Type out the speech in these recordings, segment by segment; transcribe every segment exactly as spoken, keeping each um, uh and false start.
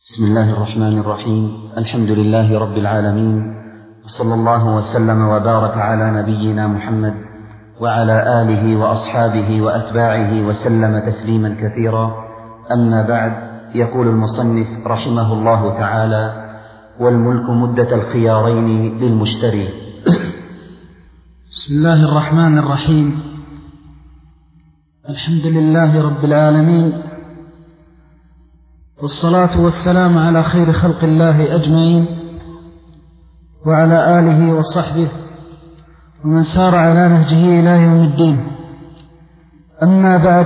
بسم الله الرحمن الرحيم. الحمد لله رب العالمين، صلى الله وسلم وبارك على نبينا محمد وعلى آله وأصحابه وأتباعه وسلم تسليما كثيرا. أما بعد، يقول المصنف رحمه الله تعالى: والملك مدة الخيارين للمشتري. بسم الله الرحمن الرحيم. الحمد لله رب العالمين، والصلاة والسلام على خير خلق الله أجمعين، وعلى آله وصحبه ومن سار على نهجه إلى يوم الدين. أما بعد،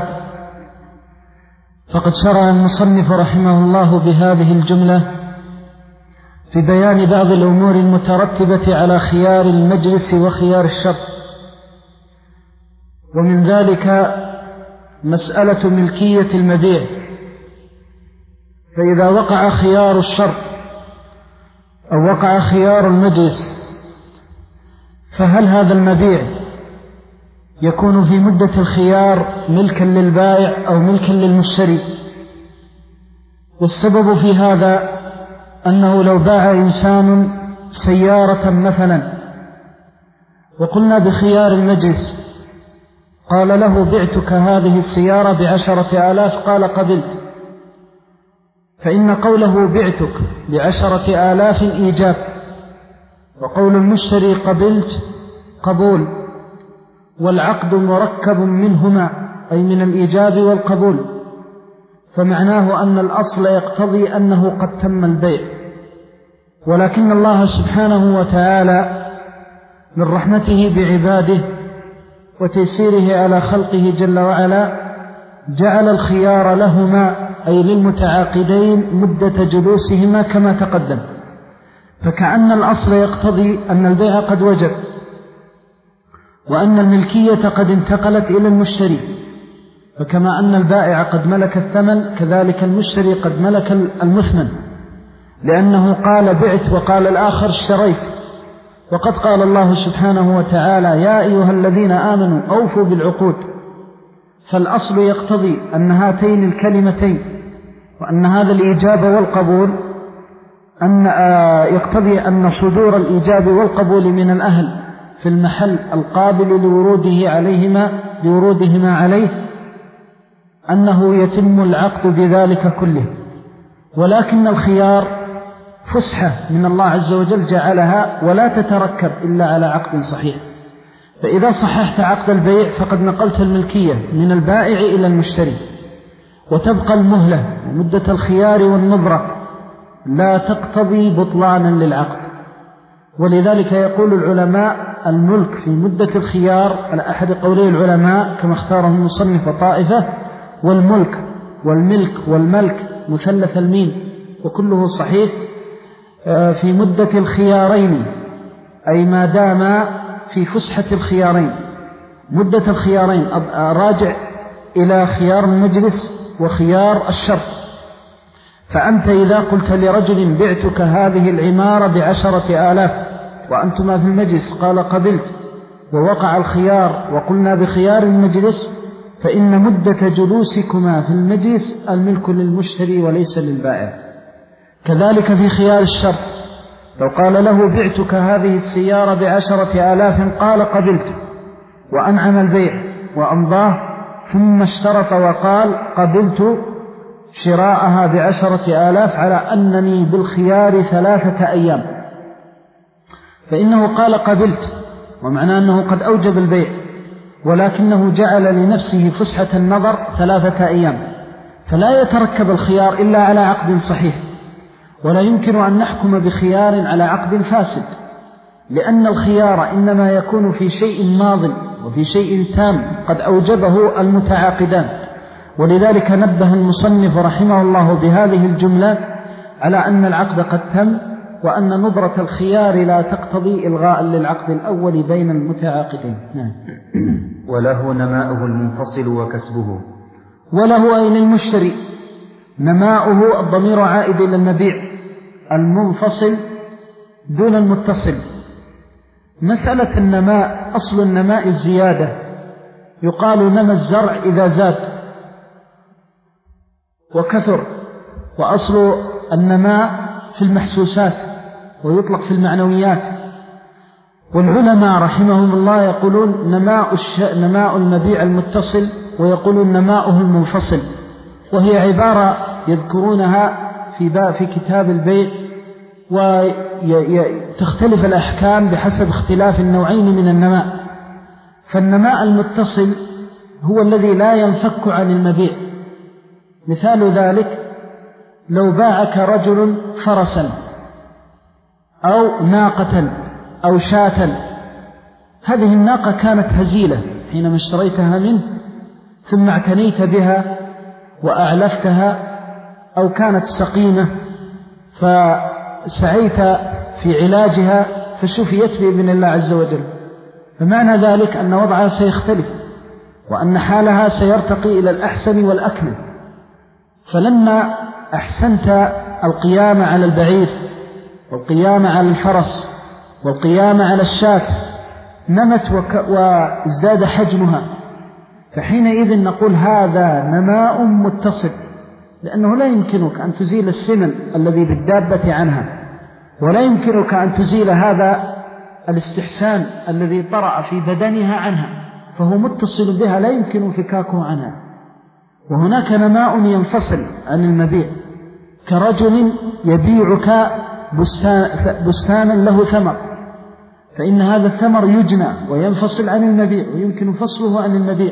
فقد شرع المصنف رحمه الله بهذه الجملة في بيان بعض الأمور المترتبة على خيار المجلس وخيار الشرط، ومن ذلك مسألة ملكية المبيع. فإذا وقع خيار الشرط أو وقع خيار المجلس، فهل هذا المبيع يكون في مدة الخيار ملكا للبائع أو ملكا للمشتري؟ والسبب في هذا أنه لو باع إنسان سيارة مثلا وقلنا بخيار المجلس، قال له: بعتك هذه السيارة بعشرة آلاف، قال: قبلت. فإن قوله بعتك بعشرة آلاف إيجاب، وقول المشتري قبلت قبول، والعقد مركب منهما، أي من الإيجاب والقبول، فمعناه أن الأصل يقتضي أنه قد تم البيع. ولكن الله سبحانه وتعالى من رحمته بعباده وتيسيره على خلقه جل وعلا جعل الخيار لهما، أي للمتعاقدين، مدة جلوسهما كما تقدم. فكأن الأصل يقتضي أن البيع قد وجب، وأن الملكية قد انتقلت إلى المشتري. فكما أن البائع قد ملك الثمن، كذلك المشتري قد ملك المثمن، لأنه قال بعت وقال الآخر اشتريت. وقد قال الله سبحانه وتعالى: يا أيها الذين آمنوا أوفوا بالعقود. فالأصل يقتضي أن هاتين الكلمتين وأن هذا الإيجاب والقبول أن يقتضي أن صدور الإيجاب والقبول من الأهل في المحل القابل لوروده عليهما لورودهما عليه أنه يتم العقد بذلك كله. ولكن الخيار فسحة من الله عز وجل جعلها، ولا تتركب إلا على عقد صحيح. فإذا صححت عقد البيع فقد نقلت الملكية من البائع إلى المشتري، وتبقى المهلة ومدة الخيار والنظرة لا تقتضي بطلانا للعقد. ولذلك يقول العلماء: الملك في مدة الخيار على أحد قولي العلماء كما اختاره المصنف طائفة، والملك والملك والملك مثلث الميم وكله صحيح في مدة الخيارين، أي ما دام في فسحة الخيارين. مدة الخيارين راجع إلى خيار المجلس وخيار الشرط. فأنت إذا قلت لرجل: بعتك هذه العمارة بعشرة آلاف، وأنتما في المجلس، قال قبلت، ووقع الخيار وقلنا بخيار المجلس، فإن مدة جلوسكما في المجلس الملك للمشتري وليس للبائع. كذلك في خيار الشرط، لو قال له: بعتك هذه السيارة بعشرة آلاف، قال قبلت، وأنعم البيع وأمضاه، ثم اشترط وقال: قبلت شراءها بعشرة آلاف على أنني بالخيار ثلاثة أيام، فإنه قال قبلت، ومعنى أنه قد أوجب البيع، ولكنه جعل لنفسه فسحة النظر ثلاثة أيام. فلا يتركب الخيار إلا على عقد صحيح، ولا يمكن أن نحكم بخيار على عقد فاسد، لأن الخيار إنما يكون في شيء ماض وفي شيء تام قد أوجبه المتعاقدان. ولذلك نبه المصنف رحمه الله بهذه الجملة على أن العقد قد تم، وأن نظرة الخيار لا تقتضي إلغاء للعقد الأول بين المتعاقدين. وله نماؤه المنفصل وكسبه. وله أي للمشتري نماؤه، الضمير عائد إلى المبيع، المنفصل دون المتصل. مسألة النماء، أصل النماء الزيادة، يقال: نمى الزرع إذا زاد وكثر، وأصل النماء في المحسوسات ويطلق في المعنويات. والعلماء رحمهم الله يقولون نماء, الش... نماء المبيع المتصل، ويقولون نماؤه المنفصل، وهي عبارة يذكرونها في باب في كتاب البيع، وتختلف الأحكام بحسب اختلاف النوعين من النماء. فالنماء المتصل هو الذي لا ينفك عن المبيع. مثال ذلك لو باعك رجل فرسا أو ناقة أو شاة، هذه الناقة كانت هزيلة حينما اشتريتها منه، ثم اعتنيت بها وأعلفتها، أو كانت سقيمة فسعيت في علاجها فشفيت بإذن الله عز وجل، فمعنى ذلك أن وضعها سيختلف وأن حالها سيرتقي إلى الأحسن والأكمل. فلما أحسنت القيام على البعير والقيام على الفرس والقيام على الشاة نمت وازداد حجمها، فحينئذ نقول هذا نماء متصل، لأنه لا يمكنك أن تزيل السمن الذي بالدابة عنها، ولا يمكنك أن تزيل هذا الاستحسان الذي طرأ في بدنها عنها، فهو متصل بها لا يمكن فكاكه عنها. وهناك نماء ينفصل عن المبيع، كرجل يبيعك بستان بستانا له ثمر، فإن هذا الثمر يجنى وينفصل عن المبيع ويمكن فصله عن المبيع.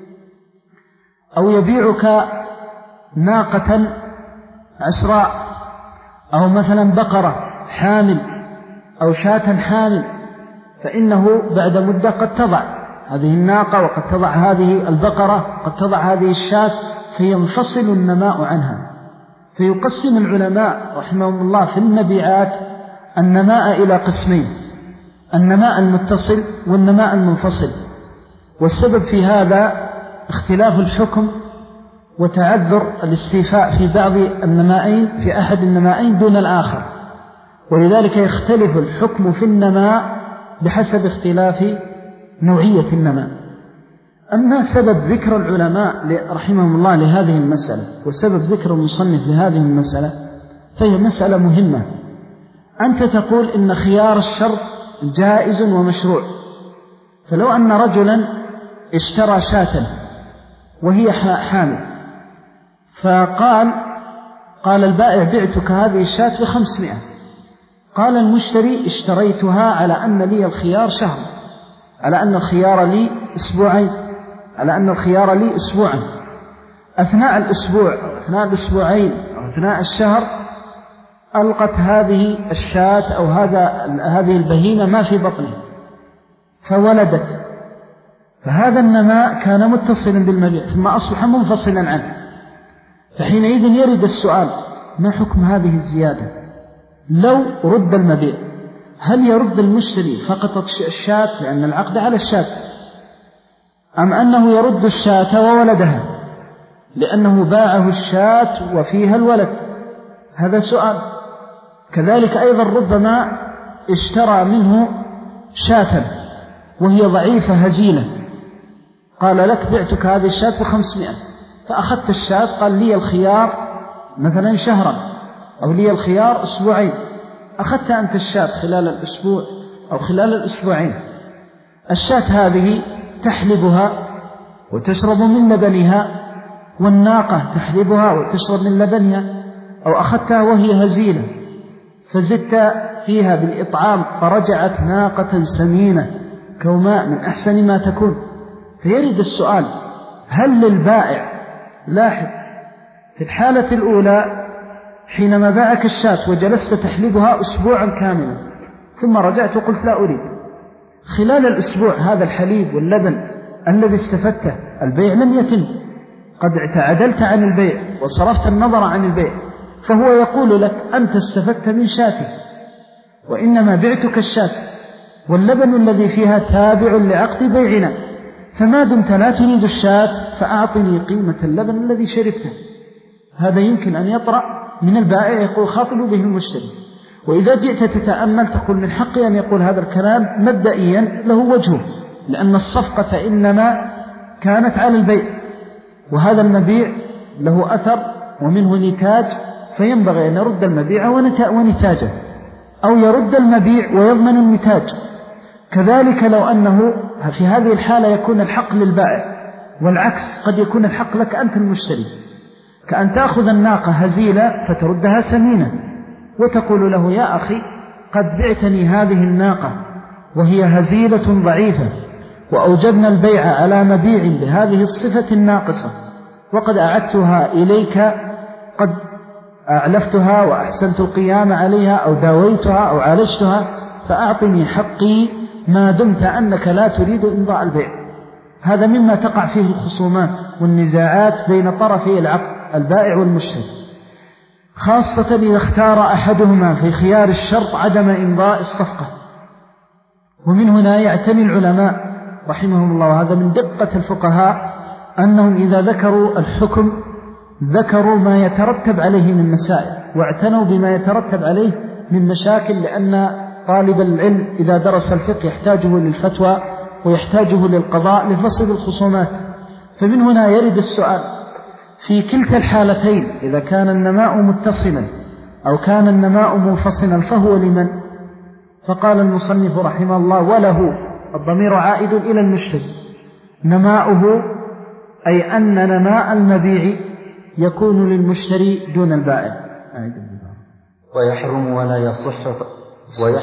أو يبيعك ناقة عسراء، أو مثلا بقرة حامل أو شاة حامل، فإنه بعد مدة قد تضع هذه الناقة وقد تضع هذه البقرة قد تضع هذه الشاة، فينفصل النماء عنها. فيقسم العلماء رحمهم الله في المبيعات النماء إلى قسمين: النماء المتصل والنماء المنفصل. والسبب في هذا اختلاف الحكم وتعذر الاستيفاء في بعض النمائين في أحد النمائين دون الآخر، ولذلك يختلف الحكم في النماء بحسب اختلاف نوعية النماء. أما سبب ذكر العلماء رحمهم الله لهذه المسألة وسبب ذكر المصنف لهذه المسألة فهي مسألة مهمة. أنت تقول إن خيار الشرط جائز ومشروع، فلو أن رجلا اشترى شاة وهي حامل، فقال قال البائع بعتك هذه الشاة بخمسمائة، قال المشتري اشتريتها على أن لي الخيار شهر، على أن الخيار لي أسبوعين، على أن الخيار لي أسبوعا. أثناء الأسبوع أو أثناء الأسبوعين أو أثناء الشهر ألقت هذه الشاة أو هذا هذه البهيمة ما في بطنها فولدت، فهذا النماء كان متصلا بالمبيع ثم أصبح منفصلا عنه. فحينئذ يرد السؤال: ما حكم هذه الزيادة؟ لو رد المبيع هل يرد المشتري فقط الشاة لأن العقد على الشاة، أم أنه يرد الشاة وولدها لأنه باعه الشاة وفيها الولد؟ هذا سؤال. كذلك أيضا ربما اشترى منه شاة وهي ضعيفة هزيلة، قال لك بعتك هذه الشاة بخمسمائة، فأخذت الشاة قال لي الخيار مثلا شهرا أو لي الخيار أسبوعين، أخذت أنت الشاة خلال الأسبوع أو خلال الأسبوعين. الشاة هذه تحلبها وتشرب من لبنها، والناقة تحلبها وتشرب من لبنها، أو أخذتها وهي هزيلة فزدت فيها بالإطعام فرجعت ناقة سمينة كوماء من أحسن ما تكون. فيرد السؤال: هل للبائع، لاحظ في الحالة الأولى حينما باعك الشاة وجلست تحلبها أسبوعا كاملا ثم رجعت وقلت لا أريد، خلال الأسبوع هذا الحليب واللبن الذي استفدته البيع لم يتم، قد تعدلت عن البيع وصرفت النظر عن البيع، فهو يقول لك أنت استفدت من شاتي وإنما بعتك الشاة واللبن الذي فيها تابع لعقد بيعنا، فما دمت لا تريد الشاة فأعطني قيمة اللبن الذي شربته. هذا يمكن أن يطرأ من البائع يقول خاطب به المشتري. وإذا جئت تتأمل تقول من حقي أن يقول هذا الكلام مبدئيا له وجهه، لأن الصفقة إنما كانت على البيع، وهذا المبيع له أثر ومنه نتاج، فينبغي أن يرد المبيع ونتاجه، أو يرد المبيع ويضمن النتاج. كذلك لو أنه في هذه الحالة يكون الحق للبائع، والعكس قد يكون الحق لك أنت المشتري، كأن تأخذ الناقة هزيلة فتردها سمينة وتقول له يا أخي قد بعتني هذه الناقة وهي هزيلة ضعيفة، وأوجبنا البيع على مبيع بهذه الصفة الناقصة، وقد أعدتها إليك، قد أعلفتها وأحسنت القيام عليها أو داويتها أو عالجتها، فأعطني حقي ما دمت أنك لا تريد إمضاء البيع. هذا مما تقع فيه الخصومات والنزاعات بين طرفي العقد البائع والمشتري، خاصة إذا اختار أحدهما في خيار الشرط عدم إمضاء الصفقة. ومن هنا يعتني العلماء رحمهم الله، وهذا من دقة الفقهاء، أنهم إذا ذكروا الحكم ذكروا ما يترتب عليه من مسائل، واعتنوا بما يترتب عليه من مشاكل، لأن طالب العلم إذا درس الفقه يحتاجه للفتوى ويحتاجه للقضاء لفصل الخصومات. فمن هنا يرد السؤال في كلتا الحالتين، إذا كان النماء متصلا أو كان النماء منفصلا فهو لمن؟ فقال المصنف رحمه الله وله، الضمير عائد إلى المشتري، نماؤه أي أن نماء المبيع يكون للمشتري دون البائع. ويحرم ولا يصح ويح...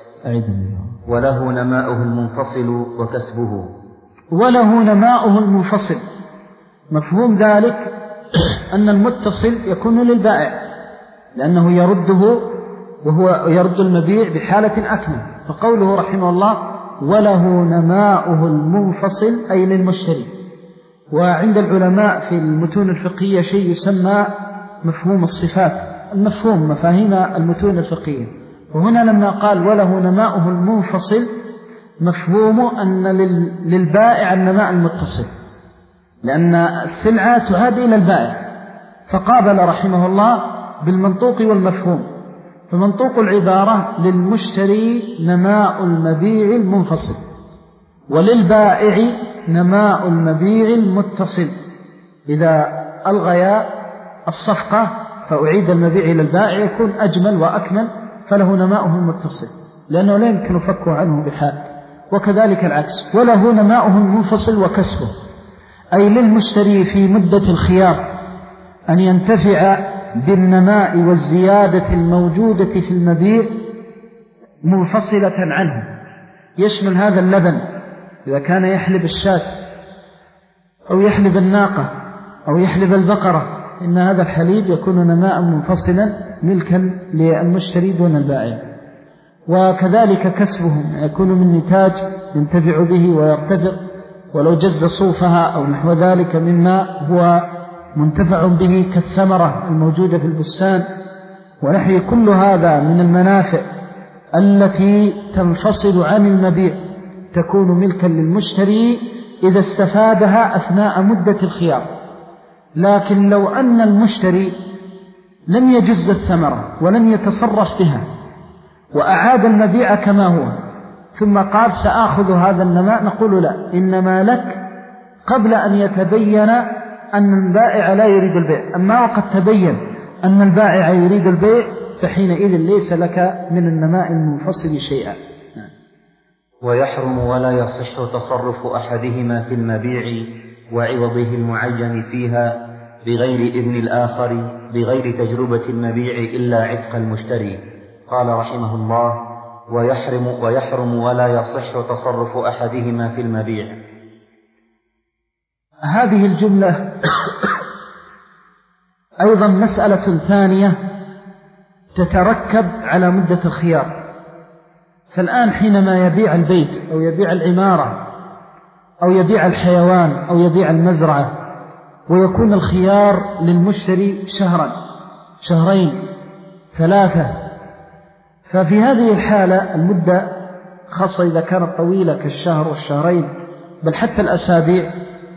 وله نماؤه المنفصل وكسبه. وله نماؤه المنفصل، مفهوم ذلك أن المتصل يكون للبائع لأنه يرده وهو يرد المبيع بحالة أكمل. فقوله رحمه الله وله نماؤه المنفصل أي للمشتري. وعند العلماء في المتون الفقهية شيء يسمى مفهوم الصفات، المفهوم مفاهيم المتون الفقهية. وهنا لما قال وله نماؤه المنفصل مفهوم أن للبائع النماء المتصل، لأن السلعة تعاد إلى البائع، فقابل رحمه الله بالمنطوق والمفهوم. فمنطوق العبارة للمشتري نماء المبيع المنفصل، وللبائع نماء المبيع المتصل. إذا ألغيا الصفقة فأعيد المبيع إلى البائع يكون أجمل وأكمل، فله نماؤه المتصل لأنه لا يمكن فكه عنه بحال. وكذلك العكس، وله نماؤه المنفصل وكسبه، أي للمشتري في مدة الخيار أن ينتفع بالنماء والزيادة الموجودة في المبيع منفصلة عنه. يشمل هذا اللبن إذا كان يحلب الشاة أو يحلب الناقة أو يحلب البقرة، إن هذا الحليب يكون نماء منفصلا ملكا للمشتري دون البائع. وكذلك كسبهم يكون من نتاج ينتفع به ويرتفع، ولو جز صوفها أو نحو ذلك مما هو منتفع به كالثمرة الموجودة في البستان ونحو. كل هذا من المنافع التي تنفصل عن المبيع تكون ملكا للمشتري إذا استفادها أثناء مدة الخيار. لكن لو أن المشتري لم يجز الثمرة ولم يتصرف بها وأعاد المبيع كما هو ثم قال سآخذ هذا النماء، نقول لا، إنما لك قبل أن يتبين أن البائع لا يريد البيع. أما وقد تبين أن البائع يريد البيع فحينئذ ليس لك من النماء المنفصل شيئا. ويحرم ولا يصح تصرف أحدهما في المبيع وعوضه المعين فيها بغير إذن الآخر بغير تجربة المبيع إلا عتق المشتري. قال رحمه الله ويحرم, ويحرم ولا يصح تصرف أحدهما في المبيع. هذه الجملة أيضا مسألة ثانية تتركب على مدة الخيار. فالآن حينما يبيع البيت أو يبيع العمارة أو يبيع الحيوان أو يبيع المزرعة ويكون الخيار للمشتري شهرا شهرين ثلاثة، ففي هذه الحالة المدة خاصة إذا كانت طويلة كالشهر والشهرين بل حتى الأسابيع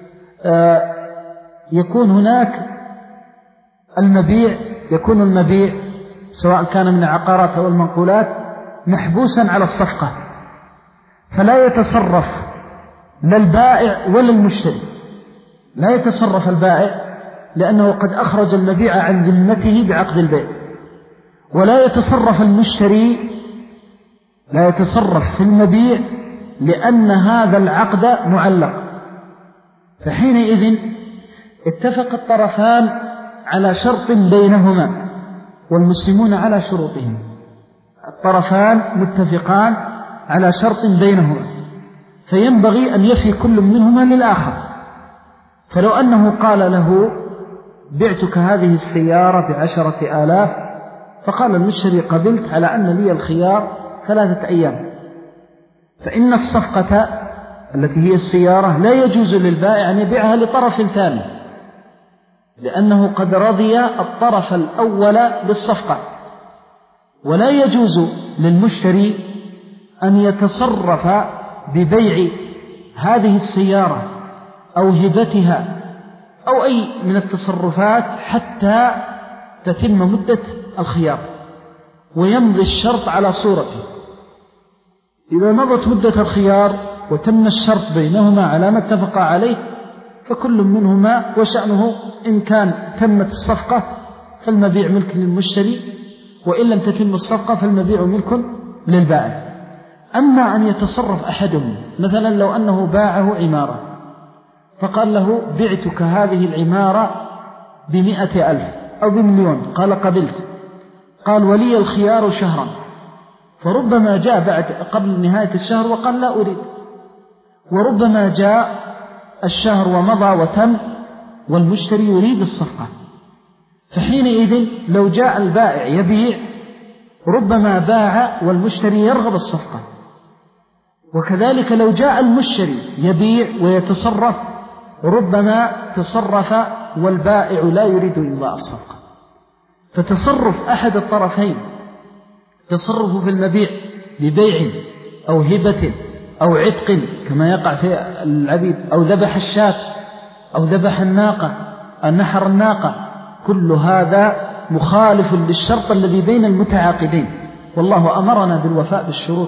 يكون هناك المبيع يكون المبيع سواء كان من العقارات أو المنقولات محبوسا على الصفقة، فلا يتصرف لا البائع ولا المشتري. لا يتصرف البائع لأنه قد أخرج المبيع عن ذمته بعقد البيع. ولا يتصرف المشتري لا يتصرف في المبيع لأن هذا العقد معلق. فحينئذ اتفق الطرفان على شرط بينهما والمسلمون على شروطهم. الطرفان متفقان على شرط بينهما، فينبغي أن يفي كل منهما للآخر. فلو أنه قال له بعتك هذه السيارة بعشرة آلاف، فقال المشتري قبلت على أن لي الخيار ثلاثة أيام، فإن الصفقة التي هي السيارة لا يجوز للبائع أن يبيعها لطرف ثاني، لأنه قد رضي الطرف الأول للصفقة. ولا يجوز للمشتري أن يتصرف ببيع هذه السيارة أو هبتها أو أي من التصرفات حتى تتم مدة الخيار ويمضي الشرط على صورته. إذا مضت مدة الخيار وتم الشرط بينهما على ما اتفق عليه، فكل منهما وشأنه، إن كان تمت الصفقة فالمبيع ملك للمشتري، وإن لم تتم الصفقة فالمبيع ملك للبائع. أما أن يتصرف أحدهم، مثلا لو أنه باعه عمارة فقال له بعتك هذه العمارة بمئة ألف أو بمليون، قال قبلت، قال ولي الخيار شهرا، فربما جاء بعد قبل نهاية الشهر وقال لا أريد، وربما جاء الشهر ومضى وتم والمشتري يريد الصفقة. فحينئذ لو جاء البائع يبيع ربما باع والمشتري يرغب الصفقة، وكذلك لو جاء المشتري يبيع ويتصرف ربما تصرف والبائع لا يريد إمضاء الصفقة. فتصرف أحد الطرفين، تصرفه في المبيع ببيع أو هبة أو عتق كما يقع في العبيد، أو ذبح الشاة أو ذبح الناقة أو نحر الناقة، كل هذا مخالف للشرط الذي بين المتعاقدين. والله أمرنا بالوفاء بالشروط،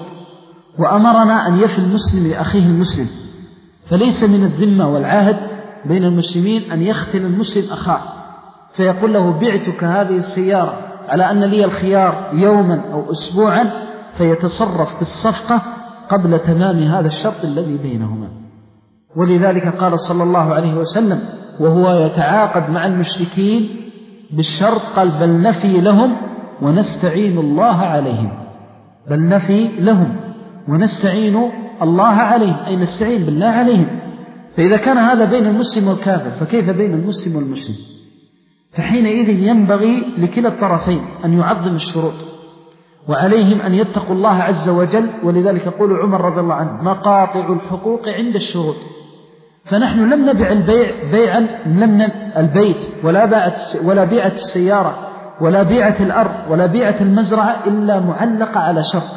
وأمرنا أن يفي المسلم لأخيه المسلم، فليس من الذمة والعهد بين المسلمين أن يختل المسلم أخاه فيقول له بعتك هذه السيارة على أن لي الخيار يوما أو أسبوعا، فيتصرف في الصفقة قبل تمام هذا الشرط الذي بينهما. ولذلك قال صلى الله عليه وسلم وهو يتعاقد مع المشركين بالشرط، قال بل نفي لهم ونستعين الله عليهم، بل نفي لهم ونستعين الله عليهم، أي نستعين بالله عليهم. فإذا كان هذا بين المسلم والكافر فكيف بين المسلم والمسلم؟ فحينئذ ينبغي لكلا الطرفين أن يعظم الشروط، وعليهم أن يتقوا الله عز وجل. ولذلك يقول عمر رضي الله عنه مقاطع الحقوق عند الشروط. فنحن لم نبع البيع بيعا لم البيت ولا بيعة ولا بيعة السيارة ولا بيعة الأرض ولا بيعة المزرعة إلا معلقة على شرط.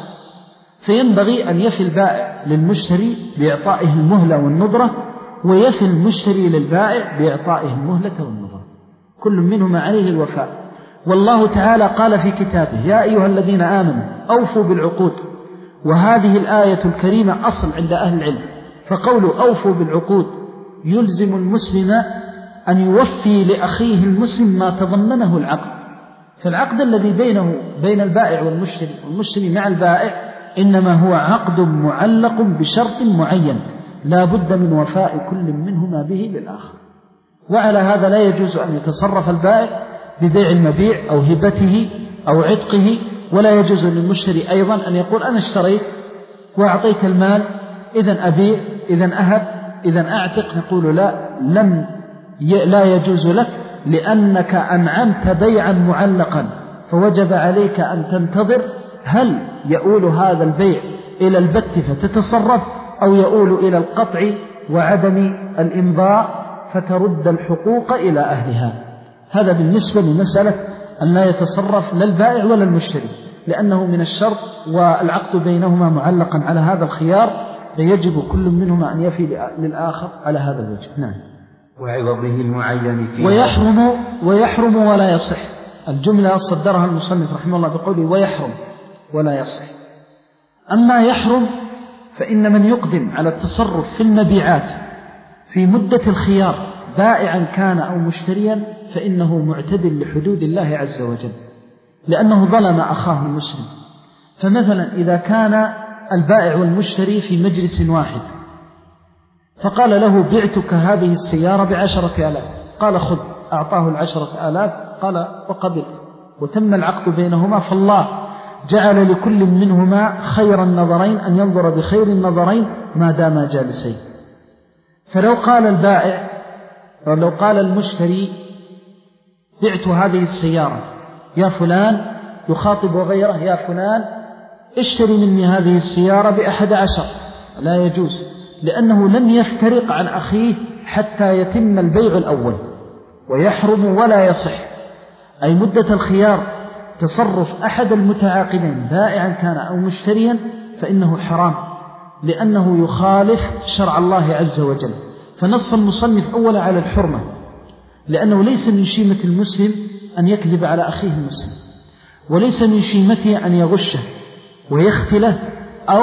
فينبغي أن يفي البائع للمشتري بإعطائه المهلة والنظرة، ويفي المشتري للبائع بإعطائه المهلة والنظرة، كل منهما عليه الوفاء. والله تعالى قال في كتابه يا أيها الذين آمنوا أوفوا بالعقود. وهذه الآية الكريمة أصل عند أهل العلم، فقوله أوفوا بالعقود يلزم المسلم أن يوفي لأخيه المسلم ما تضمنه العقد. فالعقد الذي بينه بين البائع والمشتري والمشتري مع البائع إنما هو عقد معلق بشرط معين لا بد من وفاء كل منهما به للآخر. وعلى هذا لا يجوز أن يتصرف البائع ببيع المبيع أو هبته أو عتقه، ولا يجوز للمشتري أيضا أن يقول أنا اشتريت وأعطيت المال إذن أبيع إذن أهب إذن أعتق. نقول لا لم ي... لا يجوز لك، لأنك أنعمت بيعا معلقا، فوجب عليك أن تنتظر هل يؤول هذا البيع إلى البت فتتصرف أو يؤول إلى القطع وعدم الإمضاء فترد الحقوق إلى أهلها. هذا بالنسبة لمسألة أن لا يتصرف لا البائع ولا المشتري، لأنه من الشرط والعقد بينهما معلقا على هذا الخيار، فيجب كل منهما أن يفي للآخر على هذا الوجه. نعم. وعوضه المعين فيه ويحرم ويحرم ولا يصح. الجملة صدرها المصنف رحمه الله بقوله ويحرم ولا يصح. أما يحرم فإن من يقدم على التصرف في المبيعات في مدة الخيار بائعا كان أو مشتريا فإنه معتد لحدود الله عز وجل، لأنه ظلم أخاه المسلم. فمثلا إذا كان البائع والمشتري في مجلس واحد فقال له بعتك هذه السيارة بعشرة آلاف، قال خذ، أعطاه العشرة آلاف، قال وقبل، وتم العقد بينهما. فالله جعل لكل منهما خير النظرين أن ينظر بخير النظرين ما داما جالسين. فلو قال البائع أو لو قال المشتري بعت هذه السيارة يا فلان، يخاطب غيره يا فلان اشتري مني هذه السيارة بأحد عشر، لا يجوز، لأنه لم يفترق عن أخيه حتى يتم البيع الأول، ويحرم ولا يصح. أي مدة الخيار تصرف أحد المتعاقدين بائعا كان أو مشتريا فإنه حرام، لأنه يخالف شرع الله عز وجل. فنص المصنف أولا على الحرمة، لأنه ليس من شيمة المسلم أن يكذب على أخيه المسلم، وليس من شيمته أن يغشه ويختله أو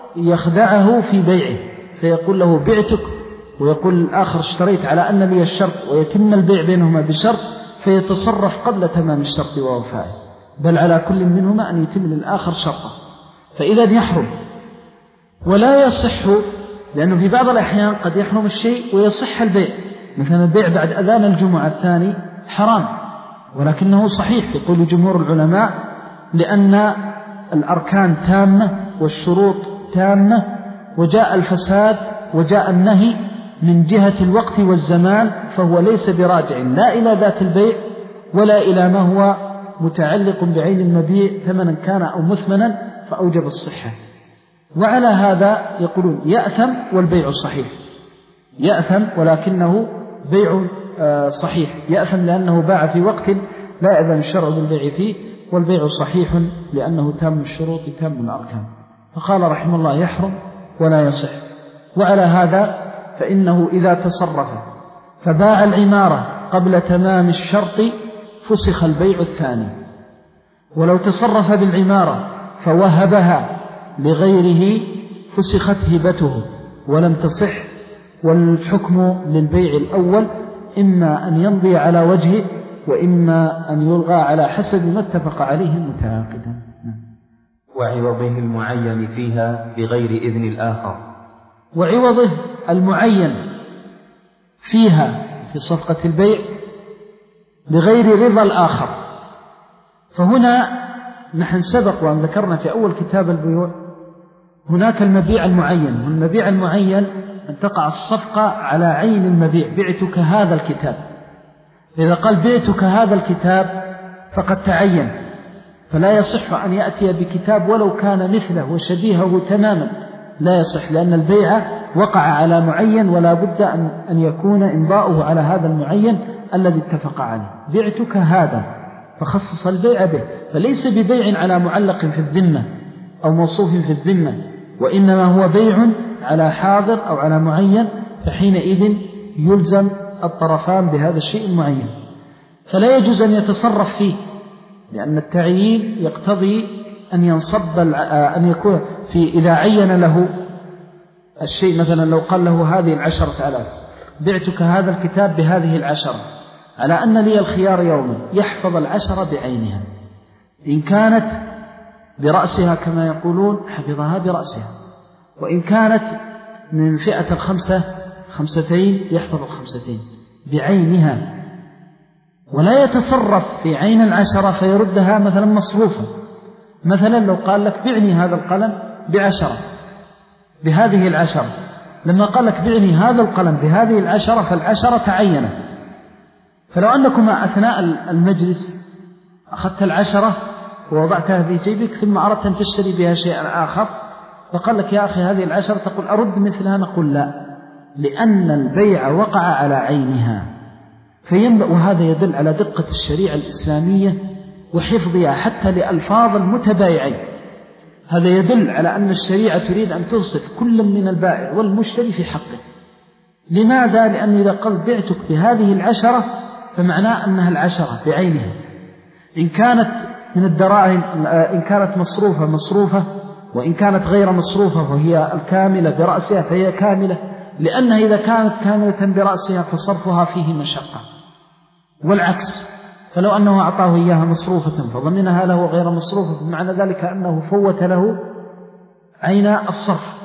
يخدعه في بيعه، فيقول له بعتك ويقول الآخر اشتريت على أن لي الشرط، ويتم البيع بينهما بشرط فيتصرف قبل تمام الشرط ووفائه، بل على كل منهما أن يتم للآخر شرطه، فإذا يحرم. ولا يصح، لأنه في بعض الأحيان قد يحرم الشيء ويصح البيع، مثلا البيع بعد أذان الجمعة الثاني حرام ولكنه صحيح يقول جمهور العلماء، لأن الأركان تامة والشروط تامة، وجاء الفساد وجاء النهي من جهة الوقت والزمان، فهو ليس براجع لا إلى ذات البيع ولا إلى ما هو متعلق بعين المبيع ثمنا كان أو مثمنا، فأوجب الصحة. وعلى هذا يقولون يأثم والبيع صحيح، يأثم ولكنه بيع صحيح، يأثم لأنه باع في وقت لا يأذن الشرع بالبيع فيه، والبيع صحيح لأنه تام الشروط تام الأركان. فقال رحمه الله يحرم ولا يصح. وعلى هذا فإنه إذا تصرف فباع العمارة قبل تمام الشرط فسخ البيع الثاني، ولو تصرف بالعمارة فوهبها لغيره فسخت هبته ولم تصح. والحكم للبيع الأول إما أن يمضي على وجهه وإما أن يلغى على حسب ما اتفق عليه المتعاقدان. وعوضه المعين فيها بغير إذن الآخر، وعوضه المعين فيها في صفقة البيع بغير رضا الآخر. فهنا نحن سبق وأن ذكرنا في أول كتاب البيوع هناك المبيع المعين، والمبيع المعين أن تقع الصفقة على عين المبيع، بعتك هذا الكتاب. إذا قال بعتك هذا الكتاب فقد تعين، فلا يصح أن يأتي بكتاب ولو كان مثله وشبيهه تماما، لا يصح، لأن البيع وقع على معين ولا بد أن يكون إمضاؤه على هذا المعين الذي اتفق عليه. بعتك هذا فخصص البيع به، فليس ببيع على معلق في الذمة أو موصوف في الذمة، وإنما هو بيع على حاضر أو على معين، فحينئذ يلزم الطرفان بهذا الشيء المعين، فلا يجوز أن يتصرف فيه، لأن التعيين يقتضي أن ينصب أن يكون في إذا عين له الشيء، مثلا لو قال له هذه العشرة آلاف بعتك هذا الكتاب بهذه العشرة على أن لي الخيار يوما، يحفظ العشرة بعينها، إن كانت برأسها كما يقولون حفظها برأسها، وإن كانت من فئة الخمسة خمستين يحفظ الخمستين بعينها، ولا يتصرف في عين العشرة فيردها مثلا مصروفا. مثلا لو قال لك بعني هذا القلم بعشرة بهذه العشرة، لما قال لك بعني هذا القلم بهذه العشرة فالعشرة تعينت، فلو أنكما أثناء المجلس أخذت العشرة ووضعتها في جيبك ثم أردت أن تشتري بها شيئا آخر فقال لك يا أخي هذه العشرة، تقول أرد مثلها، نقول لا، لأن البيع وقع على عينها. فينبغي، وهذا يدل على دقة الشريعة الإسلامية وحفظها حتى لألفاظ المتبايعين، هذا يدل على أن الشريعة تريد أن تنصف كل من البائع والمشتري في حقه. لماذا؟ لأن إذا قال بعتك بهذه العشرة فمعناه أنها العشرة بعينها، إن كانت من الدراهم إن كانت مصروفة مصروفة، وإن كانت غير مصروفة وهي الكاملة برأسها فهي كاملة، لأنها إذا كانت كاملة برأسها فصرفها فيه مشقة، والعكس. فلو أنه أعطاه إياها مصروفة فضمنها له غير مصروفة، معنى ذلك أنه فوت له عين الصرف.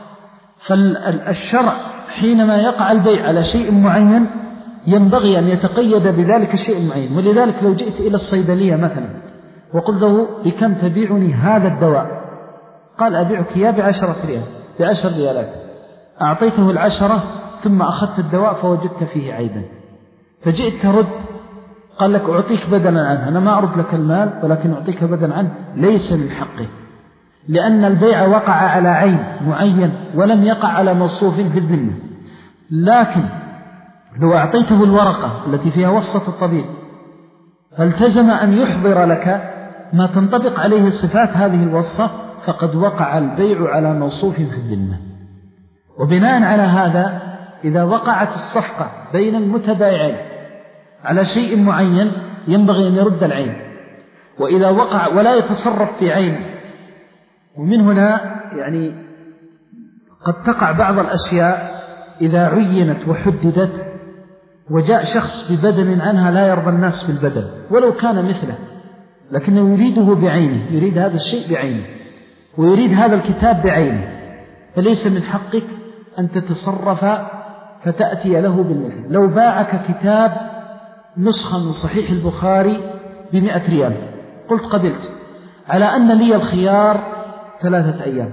فالشرع حينما يقع البيع على شيء معين ينبغي أن يتقيد بذلك الشيء المعين. ولذلك لو جئت إلى الصيدلية مثلا وقلت له بكم تبيعني هذا الدواء، قال أبيعك إياه بعشرة ريال بعشر ريالات، أعطيته العشرة ثم أخذت الدواء فوجدت فيه عيبا، فجئت ترد قال لك أعطيك بدلا عنه، أنا ما أرد لك المال ولكن أعطيك بدلا عنه، ليس من حقه، لأن البيع وقع على عين معين ولم يقع على موصوف في الذمة. لكن لو أعطيته الورقة التي فيها وصفة الطبيب فالتزم أن يحضر لك ما تنطبق عليه صفات هذه الوصفة، فقد وقع البيع على موصوف في الذمة. وبناء على هذا إذا وقعت الصفقة بين المتبايعين على شيء معين ينبغي أن يرد العين، وإذا وقع ولا يتصرف في عين. ومن هنا يعني قد تقع بعض الأشياء إذا عينت وحددت وجاء شخص ببدل عنها لا يرضى الناس بالبدل ولو كان مثله، لكنه يريده بعينه، يريد هذا الشيء بعينه ويريد هذا الكتاب بعينه، فليس من حقك أن تتصرف فتأتي له بالمثل. لو باعك كتاب نسخة من صحيح البخاري بمئة ريال قلت قبلت على أن لي الخيار ثلاثة أيام،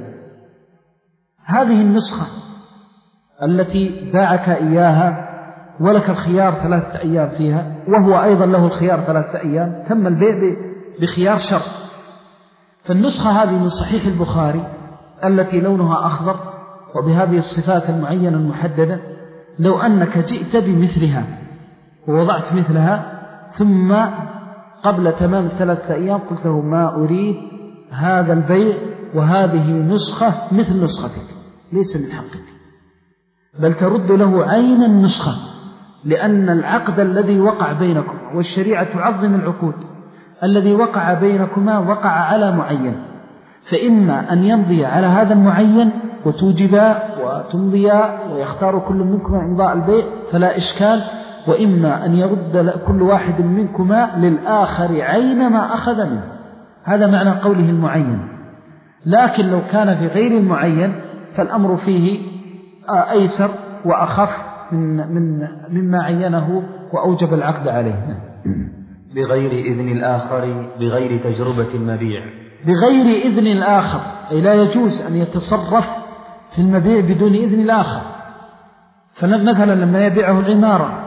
هذه النسخة التي باعك إياها ولك الخيار ثلاثة أيام فيها وهو أيضا له الخيار ثلاثة أيام، تم البيع بخيار شرط. فالنسخة هذه من صحيح البخاري التي لونها أخضر وبهذه الصفات المعينة المحددة، لو أنك جئت بمثلها ووضعت مثلها ثم قبل تمام ثلاثة أيام قلت له ما أريد هذا البيع وهذه نسخة مثل نسختك، ليس من حقك، بل ترد له عين النسخة، لأن العقد الذي وقع بينكم والشريعة تعظم العقود الذي وقع بينكما وقع على معين، فإما أن يمضي على هذا المعين وتوجبا وتمضيا ويختار كل منكما إمضاء البيع فلا إشكال، وإما أن يرد كل واحد منكما للآخر عين ما أخذ منه، هذا معنى قوله المعين. لكن لو كان في غير المعين فالأمر فيه أيسر وأخف من من مما عينه وأوجب العقد عليه. بغير إذن الآخر بغير تجربة المبيع. بغير إذن الآخر أي لا يجوز أن يتصرف في المبيع بدون إذن الآخر. فمثلا لما يبيعه العمارة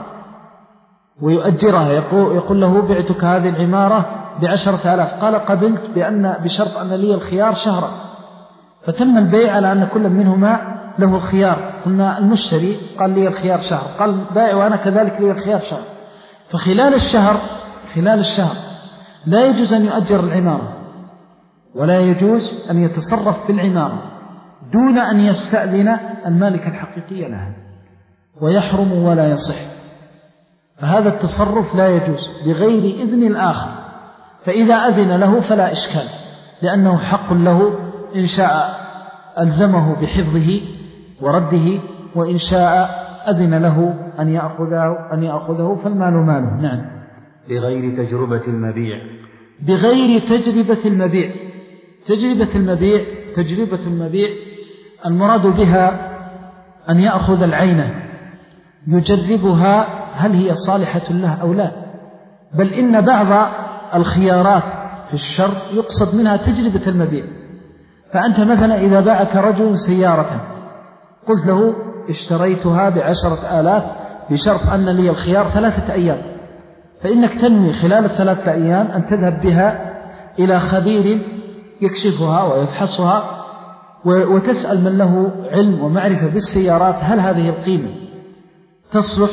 ويؤجرها يقول, يقول له بعتك هذه العمارة بعشرة آلاف، قال قبلت بأن بشرط أن لي الخيار شهرا، فتم البيع على أن كل منهما له الخيار. قلنا المشتري قال لي الخيار شهر، قال بائع وأنا كذلك لي الخيار شهر، فخلال الشهر خلال الشهر لا يجوز أن يؤجر العمارة ولا يجوز أن يتصرف في العمارة دون أن يستأذن المالك الحقيقي لها، ويحرم ولا يصح. فهذا التصرف لا يجوز بغير إذن الآخر، فإذا أذن له فلا إشكال، لأنه حق له إن شاء ألزمه بحفظه ورده، وإن شاء أذن له أن يأخذه, أن يأخذه فالمال ماله. نعم. بغير تجربة المبيع. بغير تجربة المبيع. تجربة المبيع تجربة المبيع المراد بها أن يأخذ العينة يجربها هل هي صالحة له أو لا، بل إن بعض الخيارات في الشر يقصد منها تجربة المبيع. فأنت مثلا إذا باعك رجل سيارة قلت له اشتريتها بعشرة آلاف بشرط أن لي الخيار ثلاثة أيام، فإنك تنوي خلال الثلاثة أيام أن تذهب بها إلى خبير يكشفها ويفحصها وتسأل من له علم ومعرفة بالسيارات هل هذه القيمة تصلح